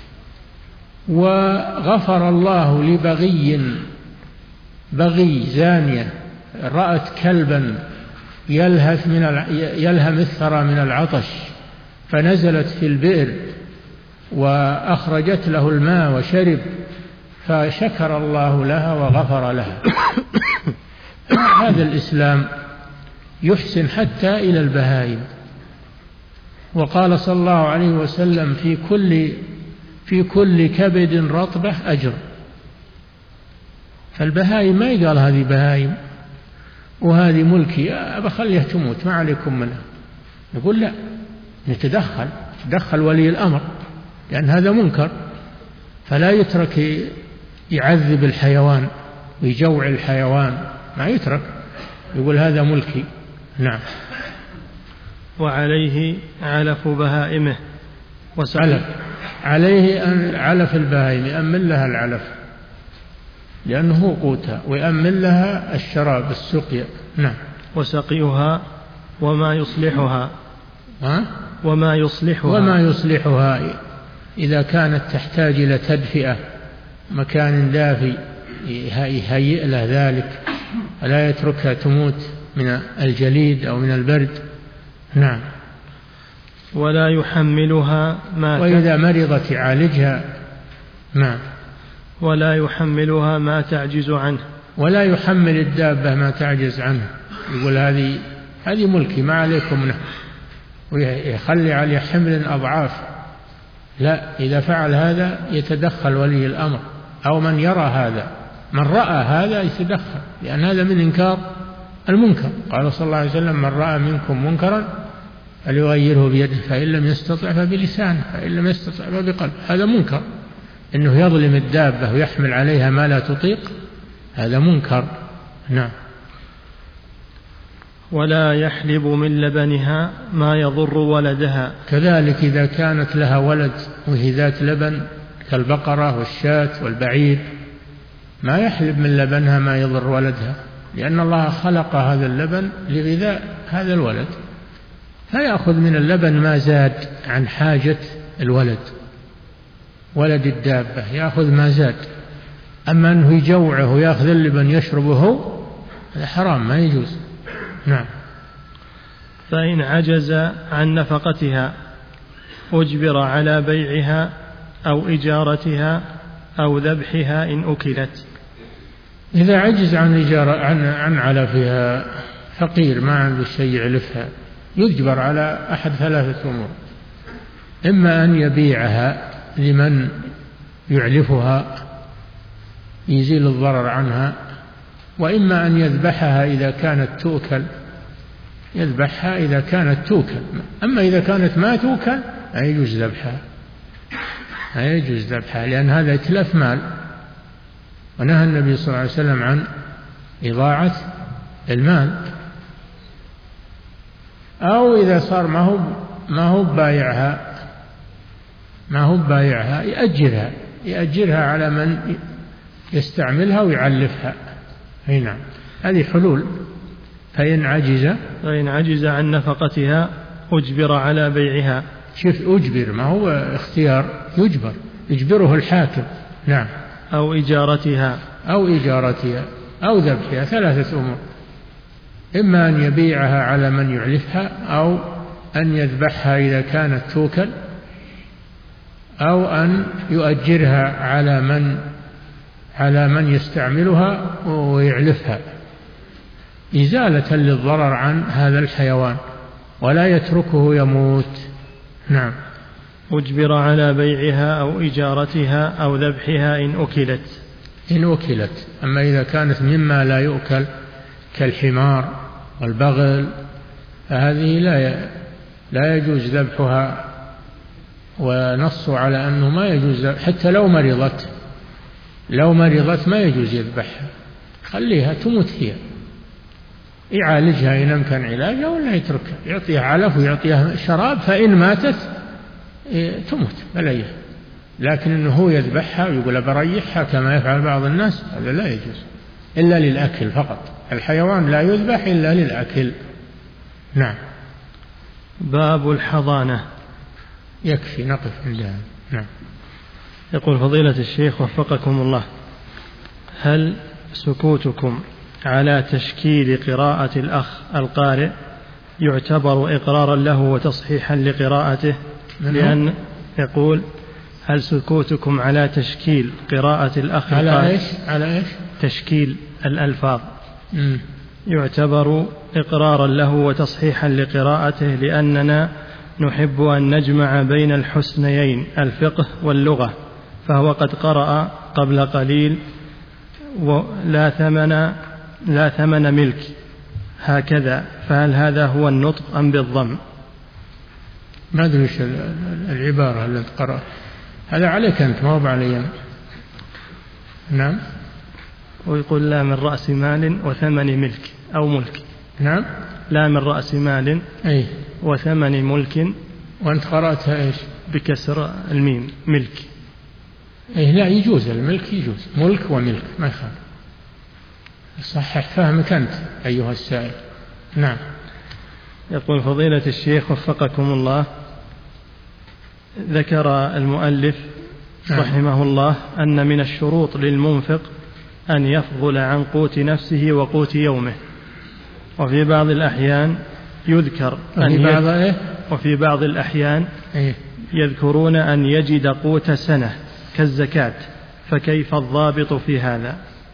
Speaker 2: وغفر الله لبغي بغي زانية رأت كلبا يلهث من يلهم الثرى من العطش، فنزلت في البئر وأخرجت له الماء وشرب، فشكر الله لها وغفر لها. هذا الإسلام يحسن حتى إلى البهائم. وقال صلى الله عليه وسلم: في كل في كل كبد رطبة أجر. فالبهائم ما يقال هذه بهائم وهذه ملكي بخليها تموت ما عليكم منها. نقول لا، نتدخل تدخل ولي الأمر، لأن هذا منكر، فلا يترك يعذب الحيوان ويجوع الحيوان، ما يترك، يقول هذا ملكي. نعم.
Speaker 1: وعليه علف بهائمه
Speaker 2: علف. عليه أن علف البهائم يأمن لها العلف لأنه قوتها، ويأمن لها الشراب السقيا. نعم.
Speaker 1: وسقيها وما يصلحها.
Speaker 2: ها؟
Speaker 1: وما يصلحها
Speaker 2: وما يصلحها إذا كانت تحتاج إلى تدفئة، مكان دافئ يهيئ له ذلك، ولا يتركها تموت من الجليد أو من البرد. نعم.
Speaker 1: ولا يحملها ما
Speaker 2: وإذا مرضت يعالجها. نعم.
Speaker 1: ولا يحملها ما تعجز عنه.
Speaker 2: ولا يحمل الدابة ما تعجز عنه، يقول هذه هذه ملكي ما عليكم منه، ويخلي عليه حمل أضعاف. لا، إذا فعل هذا يتدخل ولي الأمر أو من يرى هذا، من رأى هذا يتدخل، لأن هذا من إنكار المنكر. قال صلى الله عليه وسلم: من رأى منكم منكرا فليغيره بيده، فإن لم يستطع فبلسانه، فإن لم يستطع فبقلبه. هذا منكر، إنه يظلم الدابة ويحمل عليها ما لا تطيق، هذا منكر. نعم.
Speaker 1: ولا يحلب من لبنها ما يضر ولدها.
Speaker 2: كذلك إذا كانت لها ولد وهي ذات لبن كالبقرة والشاة والبعير، ما يحلب من لبنها ما يضر ولدها، لأن الله خلق هذا اللبن لغذاء هذا الولد، فيأخذ من اللبن ما زاد عن حاجة الولد، ولد الدابة يأخذ ما زاد. أما أنه يجوعه ويأخذ اللبن يشربه، هذا حرام، ما يجوز. نعم.
Speaker 1: فإن عجز عن نفقتها أجبر على بيعها أو إجارتها أو ذبحها إن أكلت.
Speaker 2: إذا عجز عن إجارة عن عن علفها، فقير ما عنده شيء يعلفها، يجبر على أحد ثلاثة أمور: إما أن يبيعها لمن يعلفها يزيل الضرر عنها، وإما أن يذبحها إذا كانت تؤكل، يذبحها إذا كانت تؤكل. أما إذا كانت ما تؤكل لا يجوز ذبحها، لا يجوز ذبحها، لأن هذا إتلاف مال، ونهى النبي صلى الله عليه وسلم عن إضاعة المال. أو إذا صار ما هو ما هو بايعها ما هو بايعها يأجرها يأجرها على من يستعملها ويعلفها. أي نعم، هذه حلول. فإن عجز
Speaker 1: فإن عجز عن نفقتها أجبر على بيعها.
Speaker 2: شوف، أجبر ما هو اختيار، يجبر، يجبره الحاكم. نعم.
Speaker 1: أو إجارتها
Speaker 2: أو إجارتها أو ذبحها، ثلاثة أمور: إما أن يبيعها على من يعلفها، أو أن يذبحها إذا كانت توكل، أو أن يؤجرها على من على من يستعملها ويعلفها، إزالة للضرر عن هذا الحيوان، ولا يتركه يموت. نعم.
Speaker 1: أجبر على بيعها أو إجارتها أو ذبحها إن أكلت.
Speaker 2: إن أكلت. أما إذا كانت مما لا يؤكل كالحمار والبغل فهذه لا لا يجوز ذبحها، ونصوا على أنه ما يجوز حتى لو مرضت لو مرضت ما يجوز يذبحها، خليها تموت هي، يعالجها إن أمكن علاجها ولا يتركها، يعطيها علف ويعطيها شراب، فإن ماتت تموت بليه. لكن أنه هو يذبحها ويقول بريحها كما يفعل بعض الناس هذا لا يجوز، إلا للأكل فقط. الحيوان لا يذبح إلا للأكل. نعم.
Speaker 1: باب الحضانة.
Speaker 2: يكفي نقف عندها. نعم.
Speaker 1: يقول فضيلة الشيخ وفقكم الله، هل سكوتكم على تشكيل قراءة الأخ القارئ يعتبر إقرارا له وتصحيحا لقراءته؟ لأن يقول هل سكوتكم على تشكيل قراءة الأخ
Speaker 2: على
Speaker 1: القارئ
Speaker 2: إيش؟ على إيش؟
Speaker 1: تشكيل الألفاظ
Speaker 2: م.
Speaker 1: يعتبر إقرارا له وتصحيحا لقراءته، لأننا نحب أن نجمع بين الحسنيين الفقه واللغة، فهو قد قرأ قبل قليل ولا ثمن لا ثمن ملك هكذا، فهل هذا هو النطق أم بالضم؟
Speaker 2: ما أدري إيش العبارة التي قرأ، هذا عليك أنت ما هو علي. نعم.
Speaker 1: ويقول لا من رأس مال وثمن ملك أو ملك.
Speaker 2: نعم.
Speaker 1: لا من رأس مال
Speaker 2: أي
Speaker 1: وثمن ملك.
Speaker 2: وأنت قرأتها إيش؟
Speaker 1: بكسر الميم ملك.
Speaker 2: إيه لا يجوز، الملك يجوز، ملك وملك ما يخالف. صحح فهمك أنت أيها السائل. نعم.
Speaker 1: يقول فضيلة الشيخ وفقكم الله، ذكر المؤلف رحمه الله أن من الشروط للمنفق أن يفضل عن قوت نفسه وقوت يومه، وفي بعض الأحيان يذكر أن
Speaker 2: بعض إيه؟
Speaker 1: وفي بعض الأحيان
Speaker 2: إيه؟
Speaker 1: يذكرون أن يجد قوت سنة كالزكاة، فكيف الضابط في هذا؟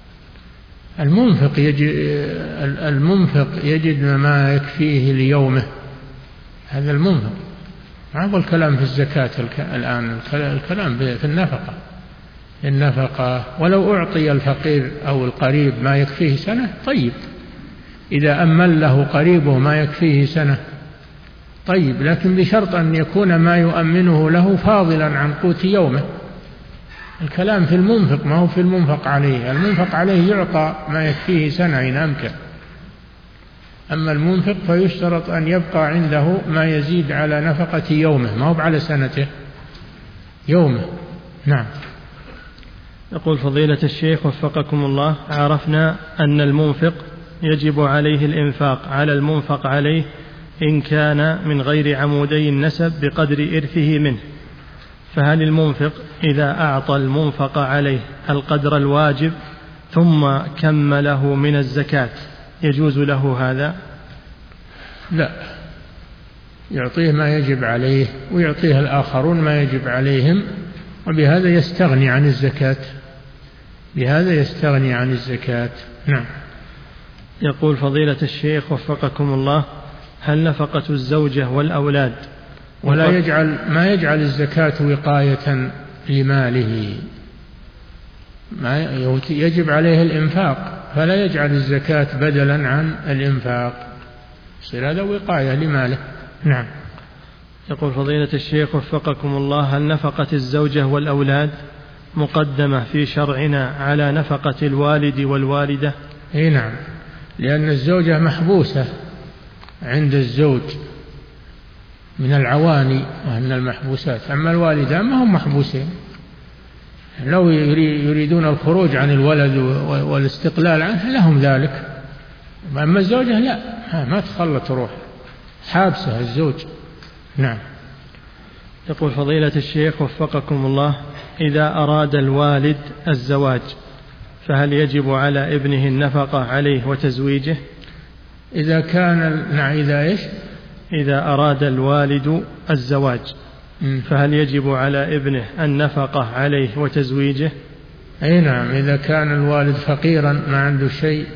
Speaker 2: المنفق يجد, المنفق يجد ما يكفيه ليومه، هذا المنفق. ما هو الكلام في الزكاة الآن، الكلام في النفقة. النفقة ولو أعطي الفقير أو القريب ما يكفيه سنة طيب، إذا أمن له قريبه ما يكفيه سنة طيب، لكن بشرط أن يكون ما يؤمنه له فاضلا عن قوت يومه. الكلام في المنفق ما هو في المنفق عليه. المنفق عليه يعطى ما يكفيه سنة إن أمكن، أما المنفق فيشترط أن يبقى عنده ما يزيد على نفقة يومه، ما هو على سنته، يومه. نعم.
Speaker 1: يقول فضيلة الشيخ وفقكم الله، عرفنا أن المنفق يجب عليه الإنفاق على المنفق عليه إن كان من غير عمودي النسب بقدر إرثه منه، فهل المنفق إذا أعطى المنفق عليه القدر الواجب ثم كمله من الزكاة يجوز له هذا؟
Speaker 2: لا، يعطيه ما يجب عليه ويعطيه الآخرون ما يجب عليهم، وبهذا يستغني عن الزكاة، بهذا يستغني عن الزكاة. نعم.
Speaker 1: يقول فضيلة الشيخ وفقكم الله، هل نفقة الزوجة والأولاد
Speaker 2: ولا يجعل ما يجعل الزكاة وقاية لماله، ما يجب عليه الإنفاق، فلا يجعل الزكاة بدلا عن الإنفاق، يصير هذا وقاية لماله. نعم.
Speaker 1: يقول فضيلة الشيخ وفقكم الله، هل نفقة الزوجة والأولاد مقدمة في شرعنا على نفقة الوالد والوالدة؟
Speaker 2: اي نعم، لأن الزوجة محبوسة عند الزوج من العواني وأن المحبوسات، أما الوالدان ما هم محبوسين، لو يريدون الخروج عن الولد والاستقلال عنه لهم ذلك، أما الزوجة لا، ما تخلى تروح، حابسة الزوج. نعم.
Speaker 1: يقول فضيلة الشيخ وفقكم الله، إذا أراد الوالد الزواج فهل يجب على ابنه النفقة عليه وتزويجه؟
Speaker 2: إذا كان نعم إذا إيش؟
Speaker 1: إذا أراد الوالد الزواج فهل يجب على ابنه النفقة عليه وتزويجه؟
Speaker 2: أي نعم، إذا كان الوالد فقيرا ما عنده شيء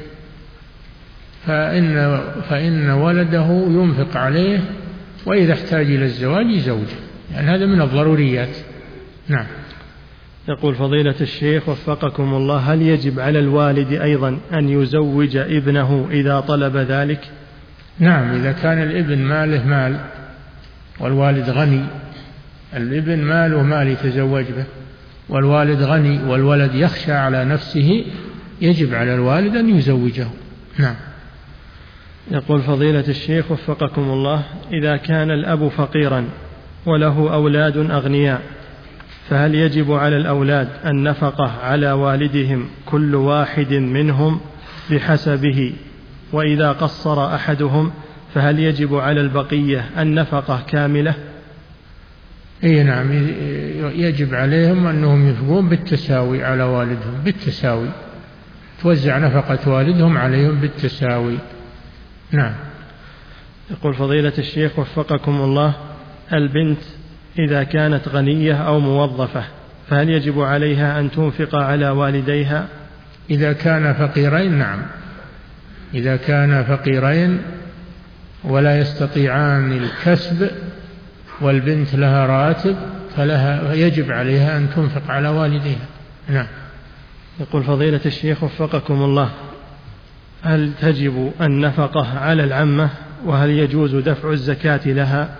Speaker 2: فإن, فإن ولده ينفق عليه، وإذا احتاج إلى الزواج يزوجه. يعني هذا من الضروريات. نعم.
Speaker 1: يقول فضيلة الشيخ وفقكم الله: هل يجب على الوالد أيضا أن يزوج ابنه إذا طلب ذلك؟
Speaker 2: نعم، إذا كان الابن ماله مال والوالد غني، الابن ماله مال يتزوج به والوالد غني والولد يخشى على نفسه، يجب على الوالد أن يزوجه. نعم.
Speaker 1: يقول فضيلة الشيخ وفقكم الله: إذا كان الأب فقيرا وله أولاد أغنياء، فهل يجب على الأولاد النفقة على والدهم كل واحد منهم بحسبه؟ وإذا قصر أحدهم فهل يجب على البقية النفقة كاملة؟
Speaker 2: إيه نعم، يجب عليهم أنهم ينفقون بالتساوي على والدهم، بالتساوي توزع نفقة والدهم عليهم بالتساوي. نعم.
Speaker 1: يقول فضيلة الشيخ وفقكم الله: البنت إذا كانت غنية أو موظفة فهل يجب عليها أن تنفق على والديها؟
Speaker 2: إذا كان فقيرين نعم، إذا كان فقيرين ولا يستطيعان الكسب والبنت لها راتب فلها يجب عليها أن تنفق على والديها. نعم.
Speaker 1: يقول فضيلة الشيخ وفقكم الله: هل تجب النفقة على العمة وهل يجوز دفع الزكاة لها؟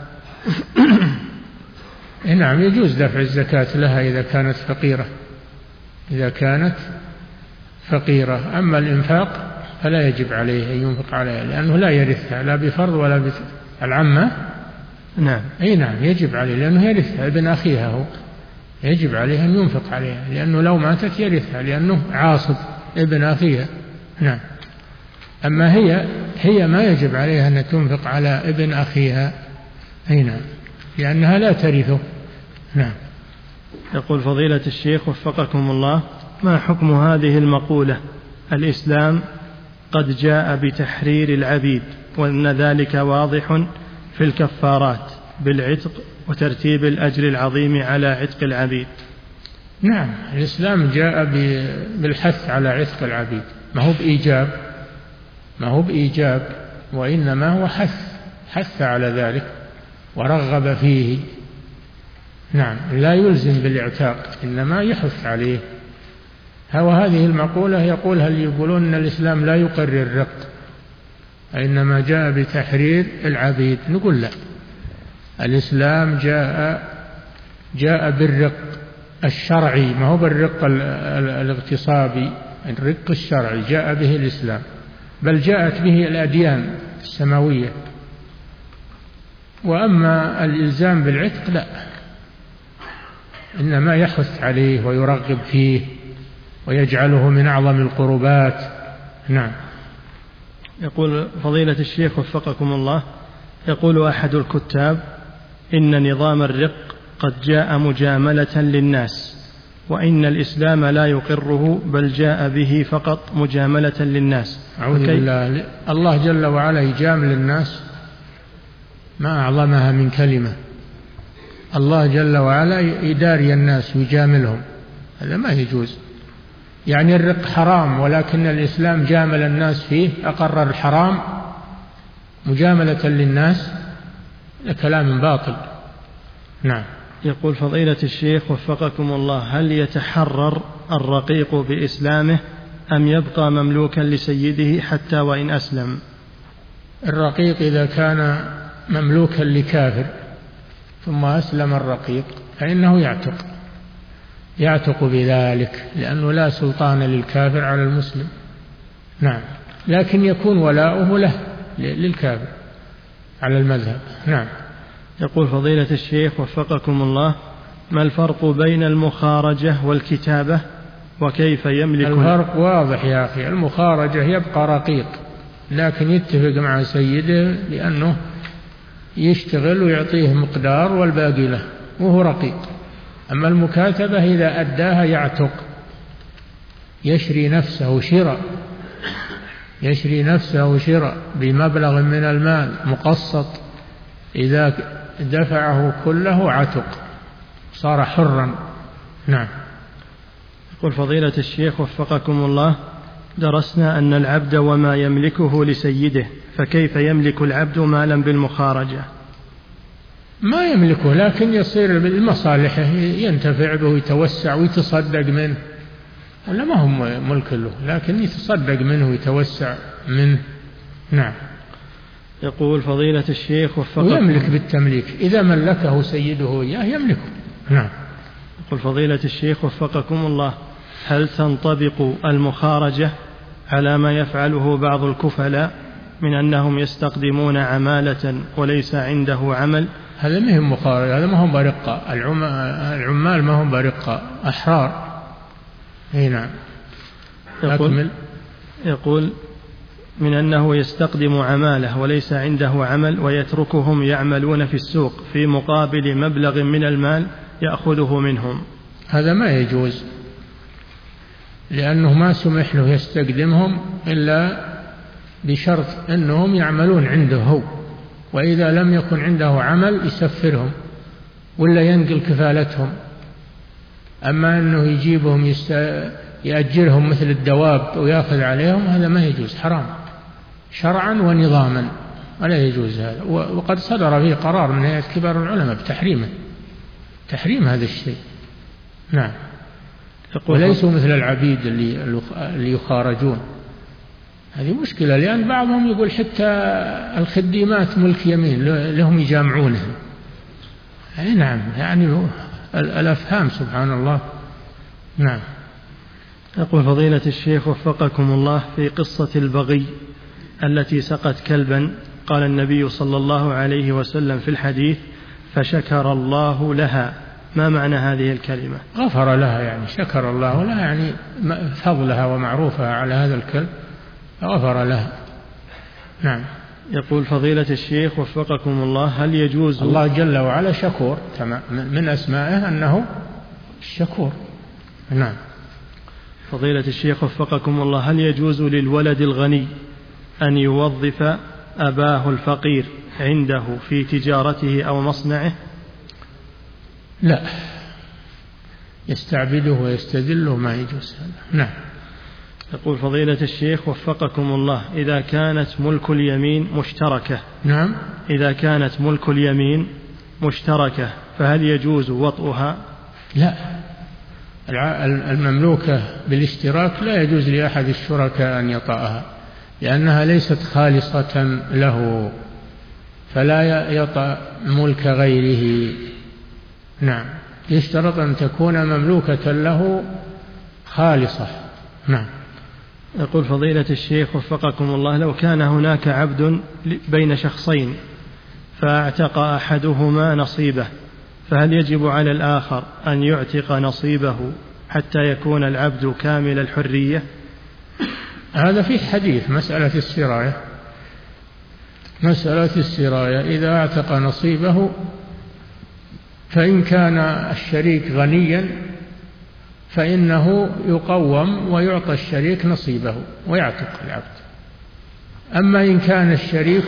Speaker 2: نعم، يجوز دفع الزكاة لها إذا كانت فقيرة، إذا كانت فقيرة. أما الإنفاق فلا يجب عليه أن ينفق عليها لأنه لا يرثها لا بفرض ولا بفرض. العمة
Speaker 1: نعم
Speaker 2: أي نعم يجب عليه لأنه يرثها، ابن أخيها هو، يجب عليه أن ينفق عليها لأنه لو ماتت يرثها لأنه عاصب ابن أخيها. نعم. أما هي هي ما يجب عليها أن تنفق على ابن أخيها، أي نعم، لأنها لا ترثه. نعم.
Speaker 1: يقول فضيلة الشيخ وفقكم الله: ما حكم هذه المقولة: الإسلام قد جاء بتحرير العبيد وأن ذلك واضح في الكفارات بالعتق وترتيب الأجر العظيم على عتق العبيد؟
Speaker 2: نعم، الإسلام جاء بالحث على عتق العبيد، ما هو بإيجاب، ما هو بإيجاب وإنما هو حث، حث على ذلك ورغب فيه. نعم، لا يلزم بالاعتاق إنما يحث عليه. وهذه المقولة يقولها اللي يقولون أن الإسلام لا يقرر الرق إنما جاء بتحرير العبيد، نقول لا، الإسلام جاء جاء بالرق الشرعي ما هو بالرق الاغتصابي، الرق الشرعي جاء به الإسلام، بل جاءت به الأديان السماوية. وأما الإلزام بالعتق لا، إنما يحث عليه ويرغب فيه ويجعله من أعظم القربات. نعم.
Speaker 1: يقول فضيلة الشيخ وفقكم الله: يقول أحد الكتاب إن نظام الرق قد جاء مجاملة للناس وإن الإسلام لا يقره بل جاء به فقط مجاملة للناس.
Speaker 2: أعوذ بالله، الله جل وعلا يجامل الناس، ما أعظمها من كلمة. الله جل وعلا يداري الناس ويجاملهم، هذا ما يجوز. يعني الرق حرام ولكن الإسلام جامل الناس فيه، أقرر الحرام مجاملة للناس، كلام باطل. نعم.
Speaker 1: يقول فضيلة الشيخ وفقكم الله: هل يتحرر الرقيق بإسلامه أم يبقى مملوكا لسيده حتى وإن أسلم؟
Speaker 2: الرقيق إذا كان مملوكا لكافر ثم أسلم الرقيق فإنه يعتق، يعتق بذلك لأنه لا سلطان للكافر على المسلم. نعم، لكن يكون ولاؤه له للكافر على المذهب. نعم.
Speaker 1: يقول فضيلة الشيخ وفقكم الله: ما الفرق بين المخارجة والكتابة وكيف يملك؟
Speaker 2: الفرق واضح يا أخي، المخارجة يبقى رقيق لكن يتفق مع سيده لأنه يشتغل ويعطيه مقدار والباقي له وهو رقيق. أما المكاتبة إذا أداها يعتق، يشري نفسه شراء، يشري نفسه شراء بمبلغ من المال مقسط، إذا دفعه كله عتق صار حرا. نعم.
Speaker 1: يقول فضيلة الشيخ وفقكم الله: درسنا أن العبد وما يملكه لسيده، فكيف يملك العبد مالا بالمخارجة؟
Speaker 2: ما يملكه، لكن يصير بالمصالح ينتفع به ويتوسع ويتصدق منه، ولا ما هو ملك له، لكن يتصدق منه ويتوسع منه. نعم.
Speaker 1: يقول فضيلة الشيخ وفقكم،
Speaker 2: ويملك بالتمليك إذا ملكه سيده إياه يملكه. نعم.
Speaker 1: يقول فضيلة الشيخ وفقكم الله، هل تنطبق المخارجة على ما يفعله بعض الكفلاء من أنهم يستقدمون عمالة وليس عنده عمل؟
Speaker 2: هذا ما هم مخارجة، هذا ما هم برقة، العمال ما هم برقة، أحرار. اي نعم.
Speaker 1: يقول, يقول من أنه يستقدم عمالة وليس عنده عمل ويتركهم يعملون في السوق في مقابل مبلغ من المال يأخذه منهم.
Speaker 2: هذا ما يجوز، لأنه ما سمح له يستقدمهم إلا بشرط أنهم يعملون عنده هو، وإذا لم يكن عنده عمل يسفرهم ولا ينقل كفالتهم. أما أنه يجيبهم يست... يأجرهم مثل الدواب ويأخذ عليهم، هذا ما يجوز، حرام شرعا ونظاما، ولا يجوز هذا. وقد صدر فيه قرار من هيئة كبار العلماء بتحريمه، تحريم هذا الشيء. نعم. وليسوا مثل العبيد اللي اللي يخارجون. هذه مشكلة، لأن بعضهم يقول حتى الخديمات ملك يمين لهم يجامعونهم. أي نعم، يعني الأفهام سبحان الله. نعم.
Speaker 1: يقول فضيلة الشيخ وفقكم الله، في قصة البغي التي سقت كلبا قال النبي صلى الله عليه وسلم في الحديث فشكر الله لها، ما معنى هذه الكلمة؟
Speaker 2: غفر لها، يعني شكر الله لها، يعني فضلها ومعروفها على هذا الكلب غفر لها. نعم.
Speaker 1: يقول فضيلة الشيخ وفقكم الله، هل يجوز،
Speaker 2: الله جل وعلا شكور، من أسمائه أنه الشكور. نعم.
Speaker 1: فضيلة الشيخ وفقكم الله، هل يجوز للولد الغني أن يوظف أباه الفقير عنده في تجارته أو مصنعه؟
Speaker 2: لا، يستعبده ويستذله، ما يجوز هذا. نعم.
Speaker 1: يقول فضيلة الشيخ وفقكم الله، إذا كانت ملك اليمين مشتركة.
Speaker 2: نعم.
Speaker 1: إذا كانت ملك اليمين مشتركة فهل يجوز وطئها؟
Speaker 2: لا، المملوكة بالاشتراك لا يجوز لأحد الشركاء أن يطأها، لأنها ليست خالصة له، فلا يطأ ملك غيره. نعم. يشترط أن تكون مملوكة له خالصة. نعم.
Speaker 1: يقول فضيلة الشيخ وفقكم الله، لو كان هناك عبد بين شخصين فاعتق أحدهما نصيبه، فهل يجب على الآخر أن يعتق نصيبه حتى يكون العبد كامل الحرية؟
Speaker 2: هذا في حديث مسألة السراية، مسألة السراية إذا اعتق نصيبه، فإن كان الشريك غنيا فإنه يقوم ويعطى الشريك نصيبه ويعتق العبد. أما إن كان الشريك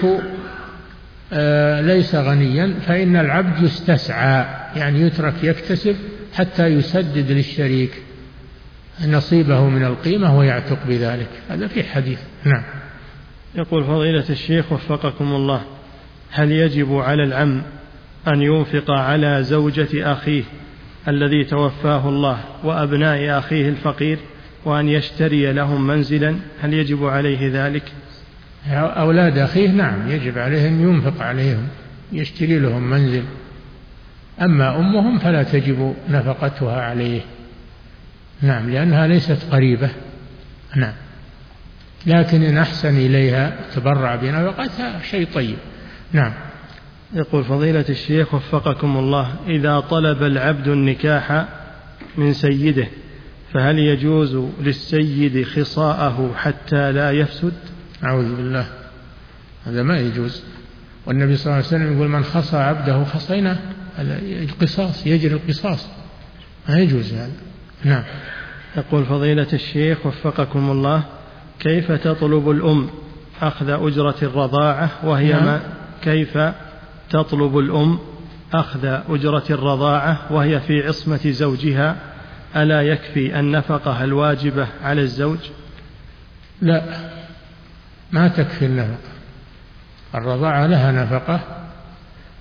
Speaker 2: ليس غنيا فإن العبد يستسعى، يعني يترك يكتسب حتى يسدد للشريك نصيبه من القيمة ويعتق بذلك. هذا في حديث. نعم.
Speaker 1: يقول فضيلة الشيخ وفقكم الله، هل يجب على العم أن ينفق على زوجة أخيه الذي توفاه الله وأبناء أخيه الفقير وأن يشتري لهم منزلا؟ هل يجب عليه ذلك؟
Speaker 2: أولاد أخيه نعم يجب عليه أن ينفق عليهم، يشتري لهم منزل. أما أمهم فلا تجب نفقتها عليه. نعم، لأنها ليست قريبة. نعم. لكن إن أحسن إليها تبرع بنفقتها شيء طيب. نعم.
Speaker 1: يقول فضيلة الشيخ وفقكم الله، إذا طلب العبد النكاح من سيده فهل يجوز للسيد خصاءه حتى لا يفسد؟
Speaker 2: أعوذ بالله، هذا ما يجوز. والنبي صلى الله عليه وسلم يقول من خصى عبده خصينا، القصاص، يجري القصاص، ما يجوز هذا. نعم.
Speaker 1: يقول فضيلة الشيخ وفقكم الله، كيف تطلب الأم أخذ أجرة الرضاعة وهي نعم. ما كيف تطلب الأم أخذ أجرة الرضاعة وهي في عصمة زوجها؟ ألا يكفي النفقة الواجبة على الزوج؟
Speaker 2: لا، ما تكفي النفقة. الرضاعة لها نفقة،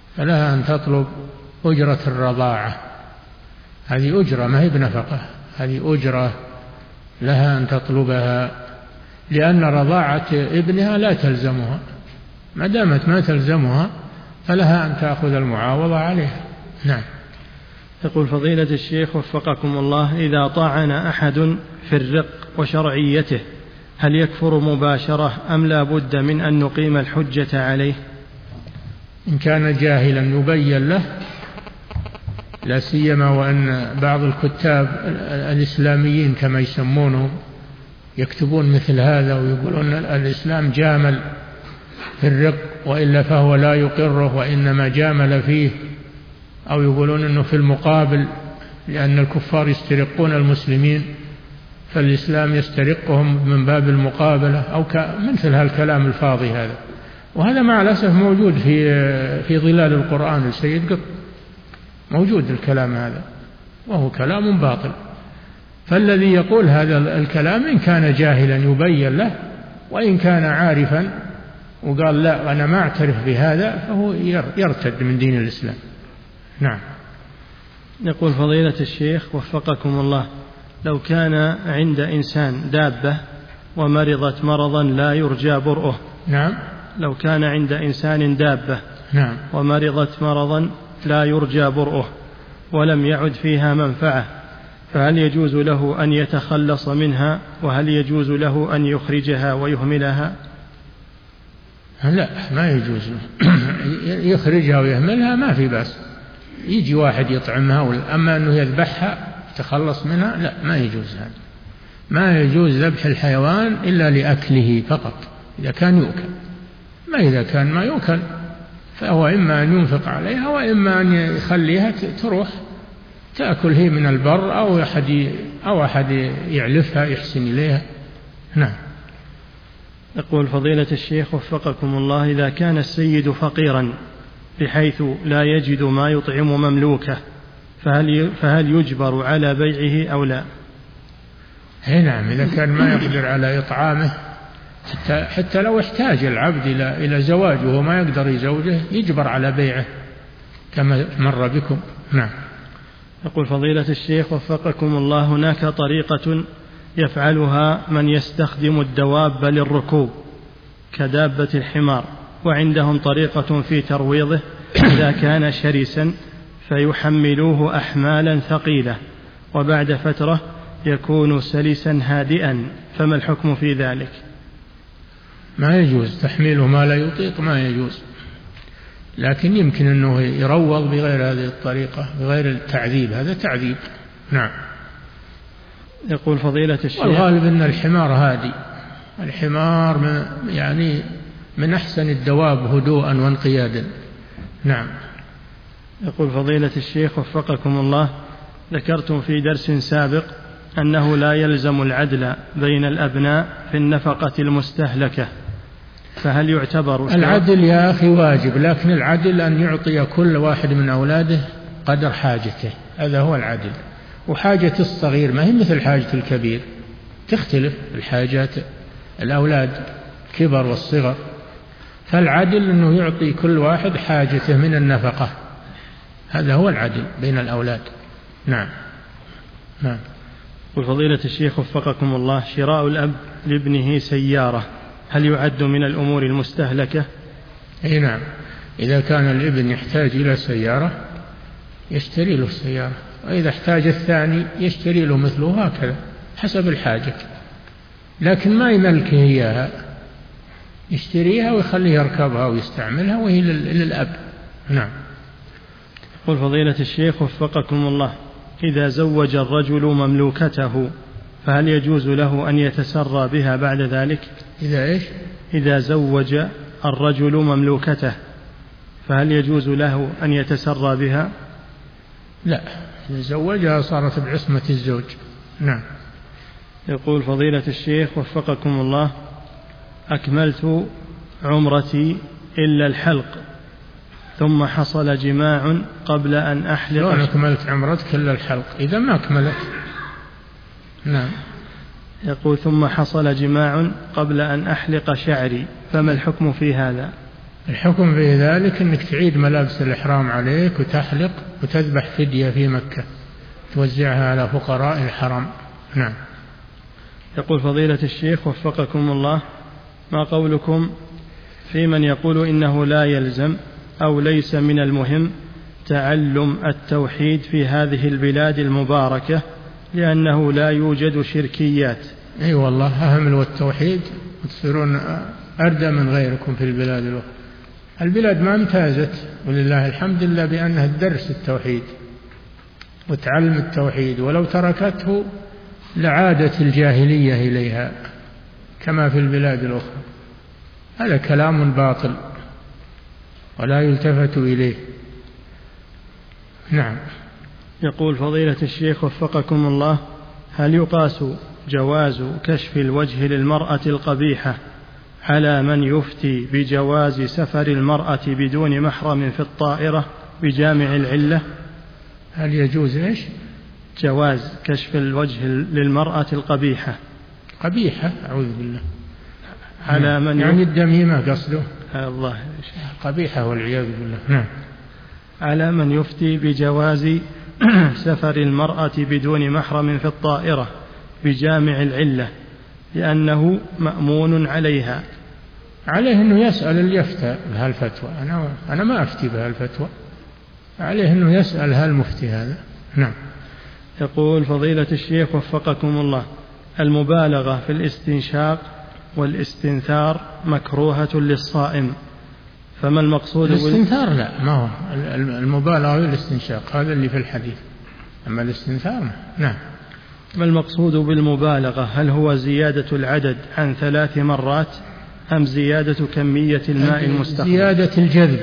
Speaker 2: فلها أن تطلب أجرة الرضاعة، هذه أجرة ما هي بنفقة، هذه أجرة لها أن تطلبها، لأن رضاعة ابنها لا تلزمها، ما دامت ما تلزمها فلها أن تأخذ المعاوضة عليها. نعم.
Speaker 1: يقول فضيلة الشيخ وفقكم الله: إذا طعن أحد في الرق وشرعيته هل يكفر مباشرة أم لا بد من أن نقيم الحجة عليه؟
Speaker 2: إن كان جاهلا يبين له، لا سيما وأن بعض الكتاب الإسلاميين كما يسمونهم يكتبون مثل هذا ويقولون الإسلام جامل في الرق وإلا فهو لا يقره وإنما جامل فيه، أو يقولون أنه في المقابل لأن الكفار يسترقون المسلمين فالإسلام يسترقهم من باب المقابلة، أو مثل هالكلام الفاضي هذا. وهذا مع الأسف موجود في في ظلال القرآن السيد قط، موجود الكلام هذا وهو كلام باطل. فالذي يقول هذا الكلام إن كان جاهلا يبين له، وإن كان عارفا وقال لا أنا ما أعترف بهذا فهو يرتد من دين الإسلام. نعم.
Speaker 1: يقول فضيلة الشيخ وفقكم الله: لو كان عند إنسان دابة ومرضت مرضا لا يرجى برؤه.
Speaker 2: نعم.
Speaker 1: لو كان عند إنسان دابة
Speaker 2: نعم.
Speaker 1: ومرضت مرضا لا يرجى برؤه ولم يعد فيها منفعة، فهل يجوز له أن يتخلص منها؟ وهل يجوز له أن يخرجها ويهملها؟
Speaker 2: لا، ما يجوز له. يخرجها ويهملها ما في بأس، يجي واحد يطعمها، أما أنه يذبحها يتخلص منها لا، ما يجوز هذا. ما يجوز ذبح الحيوان إلا لأكله فقط إذا كان يؤكل، ما إذا كان ما يؤكل فهو إما أن ينفق عليها وإما أن يخليها تروح تأكل هي من البر، أو أحد أو أحد يعلفها يحسن إليها. نعم.
Speaker 1: يقول فضيلة الشيخ وفقكم الله: إذا كان السيد فقيرا بحيث لا يجد ما يطعم مملوكه فهل فهل يجبر على بيعه أو لا؟
Speaker 2: هي نعم، إذا كان ما يقدر على إطعامه، حتى, حتى لو احتاج العبد إلى إلى زواجه وما يقدر يزوجه يجبر على بيعه كما مر بكم. نعم.
Speaker 1: يقول فضيلة الشيخ وفقكم الله: هناك طريقة يفعلها من يستخدم الدواب للركوب كدابة الحمار، وعندهم طريقة في ترويضه إذا كان شرسا فيحملوه أحمالا ثقيلة وبعد فترة يكون سلسا هادئا، فما الحكم في ذلك؟
Speaker 2: ما يجوز تحميله ما لا يطيق، ما يجوز، لكن يمكن أنه يروض بغير هذه الطريقة، بغير التعذيب، هذا تعذيب. نعم.
Speaker 1: يقول فضيلة الشيخ:
Speaker 2: والغالب أن الحمار هادي، الحمار من يعني من أحسن الدواب هدوءا وانقيادا. نعم.
Speaker 1: يقول فضيلة الشيخ وفقكم الله: ذكرتم في درس سابق أنه لا يلزم العدل بين الأبناء في النفقة المستهلكة، فهل يعتبر
Speaker 2: العدل يا أخي واجب، لكن العدل أن يعطي كل واحد من أولاده قدر حاجته، هذا هو العدل. وحاجة الصغير ما هي مثل حاجة الكبير، تختلف الحاجات الأولاد كبر والصغر، فالعدل أنه يعطي كل واحد حاجته من النفقة، هذا هو العدل بين الأولاد. نعم. نعم.
Speaker 1: وفضيلة الشيخ وفقكم الله: شراء الأب لابنه سيارة هل يعد من الأمور المستهلكة؟
Speaker 2: أي نعم، إذا كان الابن يحتاج إلى سيارة يشتري له سيارة، وإذا احتاج الثاني يشتري له مثله، هكذا حسب الحاجة، لكن ما يملكه إياها، يشتريها ويخليه يركبها ويستعملها وهي للأب. نعم.
Speaker 1: يقول فضيلة الشيخ وفقكم الله: إذا زوج الرجل مملوكته فهل يجوز له أن يتسرى بها بعد ذلك؟
Speaker 2: إذا إيش؟
Speaker 1: إذا زوج الرجل مملوكته فهل يجوز له أن يتسرى بها؟
Speaker 2: لا، إذا زوجها صارت بعصمة الزوج. نعم.
Speaker 1: يقول فضيلة الشيخ وفقكم الله: أكملت عمرتي إلا الحلق ثم حصل جماع قبل أن أحلق.
Speaker 2: لو أكملت عمرتك إلا الحلق، إذا ما أكملت. نعم.
Speaker 1: يقول: ثم حصل جماع قبل أن أحلق شعري، فما الحكم في هذا؟
Speaker 2: الحكم في ذلك أنك تعيد ملابس الإحرام عليك وتحلق وتذبح فدية في مكة توزعها على فقراء الحرم. نعم.
Speaker 1: يقول فضيلة الشيخ وفقكم الله، ما قولكم في من يقول إنه لا يلزم أو ليس من المهم تعلم التوحيد في هذه البلاد المباركة لأنه لا يوجد شركيات؟
Speaker 2: أي أيوة والله، أهم التوحيد وتصيرون أردى من غيركم في البلاد الأخرى. البلاد ما امتازت ولله الحمد لله بأنها تدرس التوحيد وتعلم التوحيد، ولو تركته لعادت الجاهلية إليها كما في البلاد الأخرى. هذا كلام باطل ولا يلتفت إليه. نعم.
Speaker 1: يقول فضيلة الشيخ وفقكم الله، هل يقاس جواز كشف الوجه للمرأة القبيحة على من يفتي بجواز سفر المرأة بدون محرم في الطائرة بجامع العلة؟
Speaker 2: هل يجوز إيش؟
Speaker 1: جواز كشف الوجه للمرأة القبيحة.
Speaker 2: قبيحة؟ أعوذ بالله.
Speaker 1: على من
Speaker 2: يعني الدميمة قصده.
Speaker 1: الله.
Speaker 2: قبيحة والعياذ بالله. نعم.
Speaker 1: على من يفتي بجواز سفر المرأة بدون محرم في الطائرة بجامع العلة لأنه مأمون عليها.
Speaker 2: عليه أنه يسأل اللي يفتى بهالفتوى. أنا, أنا ما أفتي بهالفتوى، عليه أنه يسأل هالمفتي هذا. نعم.
Speaker 1: يقول فضيلة الشيخ وفقكم الله، المبالغة في الاستنشاق والاستنثار مكروهة للصائم، فما المقصود؟
Speaker 2: الاستنثار لا، ما هو المبالغة في الاستنشاق هذا اللي في الحديث، أما الاستنثار نعم.
Speaker 1: ما المقصود بالمبالغة؟ هل هو زيادة العدد عن ثلاث مرات أم زيادة كمية الماء المستخدم؟
Speaker 2: زيادة الجذب.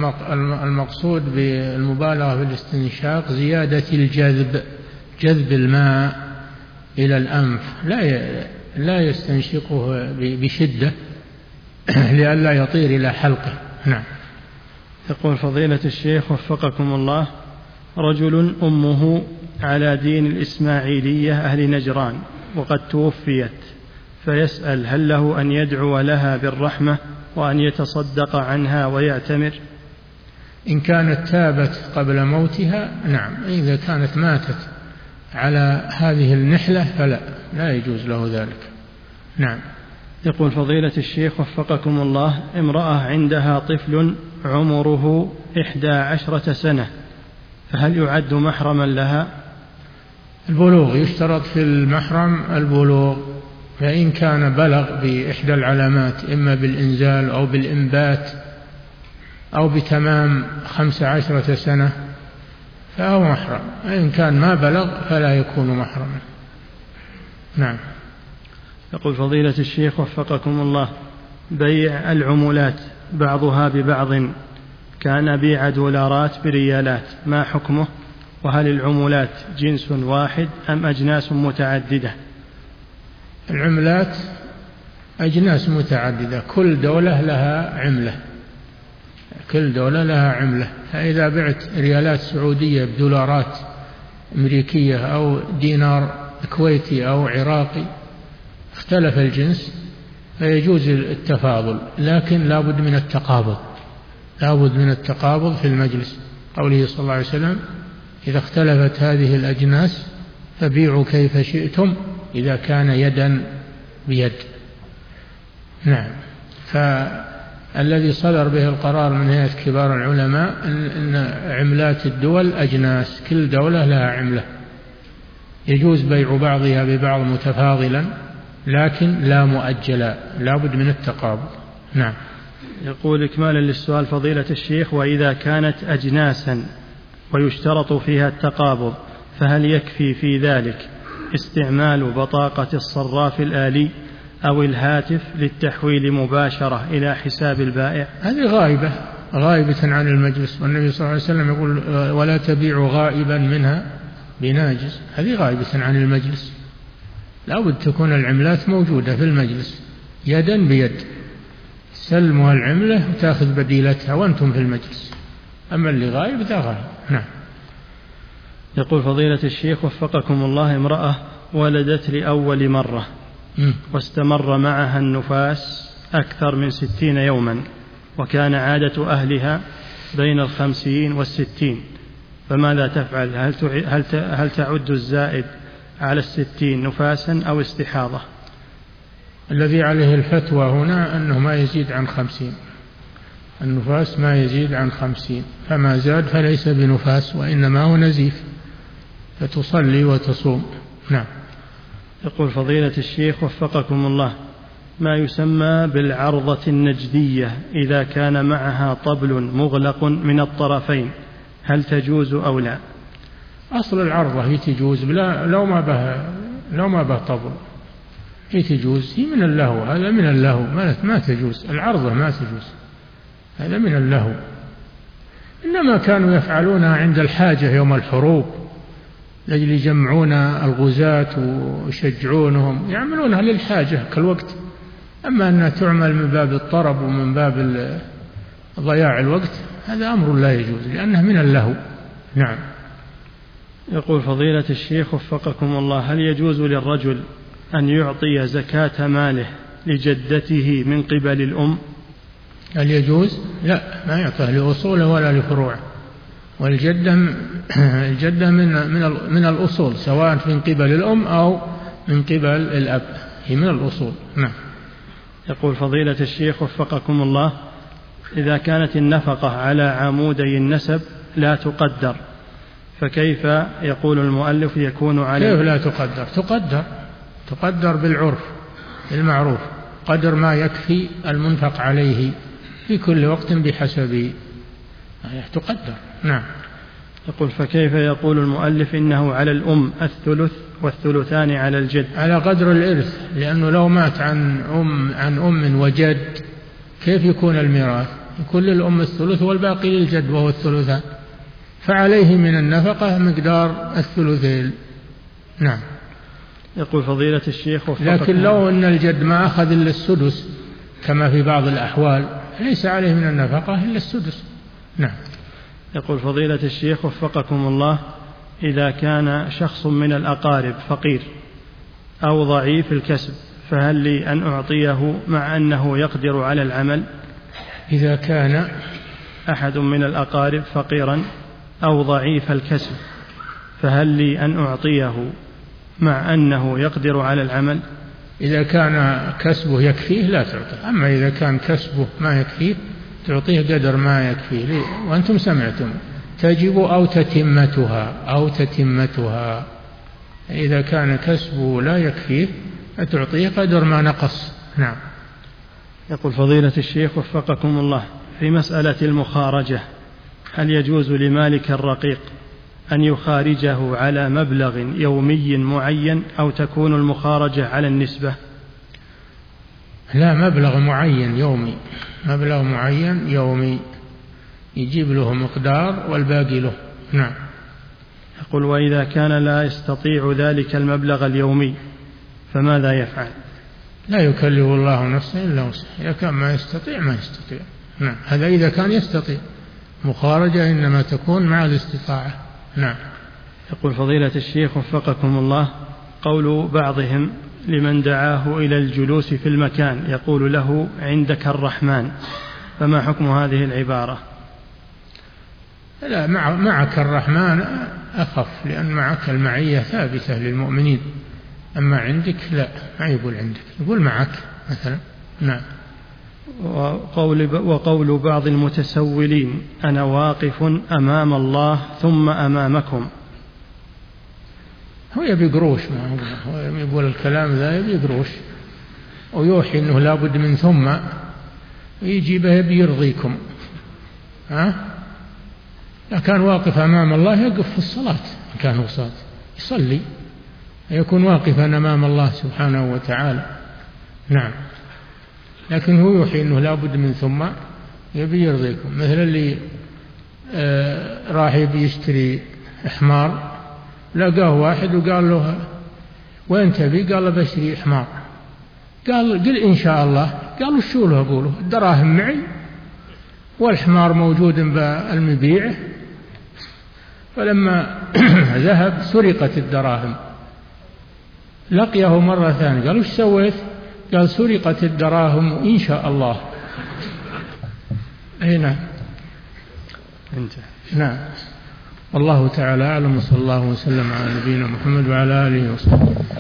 Speaker 2: المقصود بالمبالغة في الاستنشاق زيادة الجذب، جذب الماء إلى الأنف، لا لا يستنشقه بشدة لئلا يطير إلى حلقه. نعم.
Speaker 1: يقول فضيلة الشيخ وفقكم الله، رجل أمه على دين الإسماعيلية أهل نجران وقد توفيت، فيسأل هل له أن يدعو لها بالرحمة وأن يتصدق عنها ويعتمر؟
Speaker 2: إن كانت تابت قبل موتها نعم، إذا كانت ماتت على هذه النحلة فلا لا يجوز له ذلك. نعم.
Speaker 1: يقول فضيلة الشيخ وفقكم الله، امرأة عندها طفل عمره إحدى عشرة سنة، فهل يعد محرما لها؟
Speaker 2: البلوغ، يشترط في المحرم البلوغ، فإن كان بلغ بإحدى العلامات إما بالإنزال أو بالإنبات أو بتمام خمس عشرة سنة فهو محرم، إن كان ما بلغ فلا يكون محرما. نعم.
Speaker 1: يقول فضيلة الشيخ وفقكم الله، بيع العملات بعضها ببعض كان بيع دولارات بريالات، ما حكمه؟ وهل العملات جنس واحد أم أجناس متعددة؟
Speaker 2: العملات أجناس متعددة، كل دولة لها عملة، كل دولة لها عملة. فإذا بعت ريالات سعودية بدولارات أمريكية أو دينار كويتي أو عراقي اختلف الجنس فيجوز التفاضل، لكن لا بد من التقابض، لا بد من التقابض في المجلس، قوله صلى الله عليه وسلم إذا اختلفت هذه الأجناس فبيعوا كيف شئتم إذا كان يدا بيد. نعم. فالذي صدر به القرار من هيئة كبار العلماء أن عملات الدول أجناس، كل دولة لها عملة، يجوز بيع بعضها ببعض متفاضلا لكن لا مؤجلا، لا بد من التقابض. نعم.
Speaker 1: يقول إكمالا للسؤال فضيلة الشيخ، وإذا كانت أجناسا ويشترط فيها التقابض فهل يكفي في ذلك استعمال بطاقة الصراف الآلي أو الهاتف للتحويل مباشرة إلى حساب البائع؟
Speaker 2: هذه غائبة غائبة عن المجلس، والنبي صلى الله عليه وسلم يقول ولا تبيع غائبا منها بناجز، هذه غائبة عن المجلس. لا بد تكون العملات موجودة في المجلس يدا بيد، سلمها العملة وتأخذ بديلتها وأنتم في المجلس، أما اللي غائب ذا غائب. نعم.
Speaker 1: يقول فضيلة الشيخ وفقكم الله، امرأة ولدت لأول مرة م. واستمر معها النفاس أكثر من ستين يوما وكان عادة أهلها بين الخمسين والستين، فماذا تفعل؟ هل هل هل تعد الزائد على الستين نفاسا أو استحاضة؟
Speaker 2: الذي عليه الفتوى هنا أنه ما يزيد عن خمسين، النفاس ما يزيد عن خمسين، فما زاد فليس بنفاس وإنما هو نزيف، فتصلي وتصوم. نعم.
Speaker 1: يقول فضيلة الشيخ وفقكم الله، ما يسمى بالعرضة النجدية إذا كان معها طبل مغلق من الطرفين هل تجوز أو لا؟
Speaker 2: أصل العرضة هي تجوز بلا لو ما به لو ما به طبل، هي تجوز، هي من اللهو، هذا من اللهو، ما تجوز العرضة، ما تجوز، هذا من اللهو. إنما كانوا يفعلونها عند الحاجة يوم الحروب لأجل يجمعون الغزاة ويشجعونهم، يعملونها للحاجة كالوقت. أما أنها تعمل من باب الطرب ومن باب ضياع الوقت هذا أمر لا يجوز لأنه من اللهو. نعم.
Speaker 1: يقول فضيلة الشيخ وفقكم الله، هل يجوز للرجل أن يعطي زكاة ماله لجدته من قبل الأم؟
Speaker 2: هل يجوز؟ لا، ما يعطيه لأصوله ولا لفروعه، والجدة الجدة من من من الأصول، سواء من قبل الأم أو من قبل الأب، هي من الأصول. نعم.
Speaker 1: يقول فضيلة الشيخ وفقكم الله، إذا كانت النفقة على عمودي النسب لا تقدر، فكيف يقول المؤلف يكون على؟
Speaker 2: كيف لا تقدر؟ تقدر تقدر بالعرف بالمعروف، قدر ما يكفي المنفق عليه في كل وقت بحسبه، تقدر. نعم.
Speaker 1: يقول فكيف يقول المؤلف إنه على الأم الثلث والثلثان على الجد؟
Speaker 2: على قدر الإرث، لأنه لو مات عن أم عن أم وجد كيف يكون الميراث؟ يكون للأم الثلث والباقي للجد وهو الثلثان، فعليه من النفقة مقدار الثلثين. نعم.
Speaker 1: يقول فضيلة الشيخ
Speaker 2: لكن لو أن الجد ما أخذ إلا السدس كما في بعض الأحوال ليس عليه من النفقة إلا السدس. نعم.
Speaker 1: يقول فضيلة الشيخ وفقكم الله، إذا كان شخص من الأقارب فقير أو ضعيف الكسب فهل لي أن أعطيه مع أنه يقدر على العمل؟
Speaker 2: إذا كان
Speaker 1: أحد من الأقارب فقيرا أو ضعيف الكسب فهل لي أن أعطيه مع أنه يقدر على العمل؟
Speaker 2: إذا كان كسبه يكفيه لا تعطيه، أما إذا كان كسبه ما يكفيه تعطيه قدر ما يكفيه. وأنتم سمعتم تجب أو تتمتها أو تتمتها، إذا كان كسبه لا يكفيه تعطيه قدر ما نقص. نعم.
Speaker 1: يقول فضيلة الشيخ وفقكم الله، في مسألة المخارجة هل يجوز لمالك الرقيق أن يخارجه على مبلغ يومي معين أو تكون المخارجة على النسبة؟
Speaker 2: لا، مبلغ معين يومي، مبلغ معين يومي يجيب له مقدار والباقي له. نعم.
Speaker 1: يقول وإذا كان لا يستطيع ذلك المبلغ اليومي فماذا يفعل؟
Speaker 2: لا يكلف الله نفسا إلا وسعها، إذا كان ما يستطيع ما يستطيع. نعم. هذا إذا كان يستطيع، مخارجة إنما تكون مع الاستطاعة. نعم.
Speaker 1: يقول فضيلة الشيخ وفقكم الله، قول بعضهم لمن دعاه إلى الجلوس في المكان يقول له عندك الرحمن، فما حكم هذه العبارة؟
Speaker 2: لا، معك الرحمن أخف، لأن معك المعية ثابتة للمؤمنين، أما عندك لا، ما يقول عندك، يقول معك مثلا. نعم.
Speaker 1: وقول, وقول بعض المتسولين أنا واقف أمام الله ثم أمامكم،
Speaker 2: هو يبي قروش، ما هو يقول الكلام ذا يبي قروش، ويوحي أنه لابد من ثم يجيبه يبي يرضيكم. ها؟ لا، كان واقف أمام الله يقف في الصلاة، كان وصاد يصلي يكون واقفا أمام الله سبحانه وتعالى. نعم. لكن هو يوحي أنه لابد من ثم يبي يرضيكم، مثل اللي آه راح يبي يشتري حمار، لقاه واحد وقال له وين تبي؟ قال له بشتري حمار. قال قل إن شاء الله. قالوا شو له؟ أقوله الدراهم معي والحمار موجود بالمبيع. فلما ذهب سرقت الدراهم، لقيه مرة ثانية، قال وش سويت؟ قال سرقت الدراهم إن شاء الله. أي نعم.
Speaker 1: انتهى.
Speaker 2: نعم. والله تعالى أعلم، وصلى الله وسلم على نبينا محمد وعلى آله وصحبه.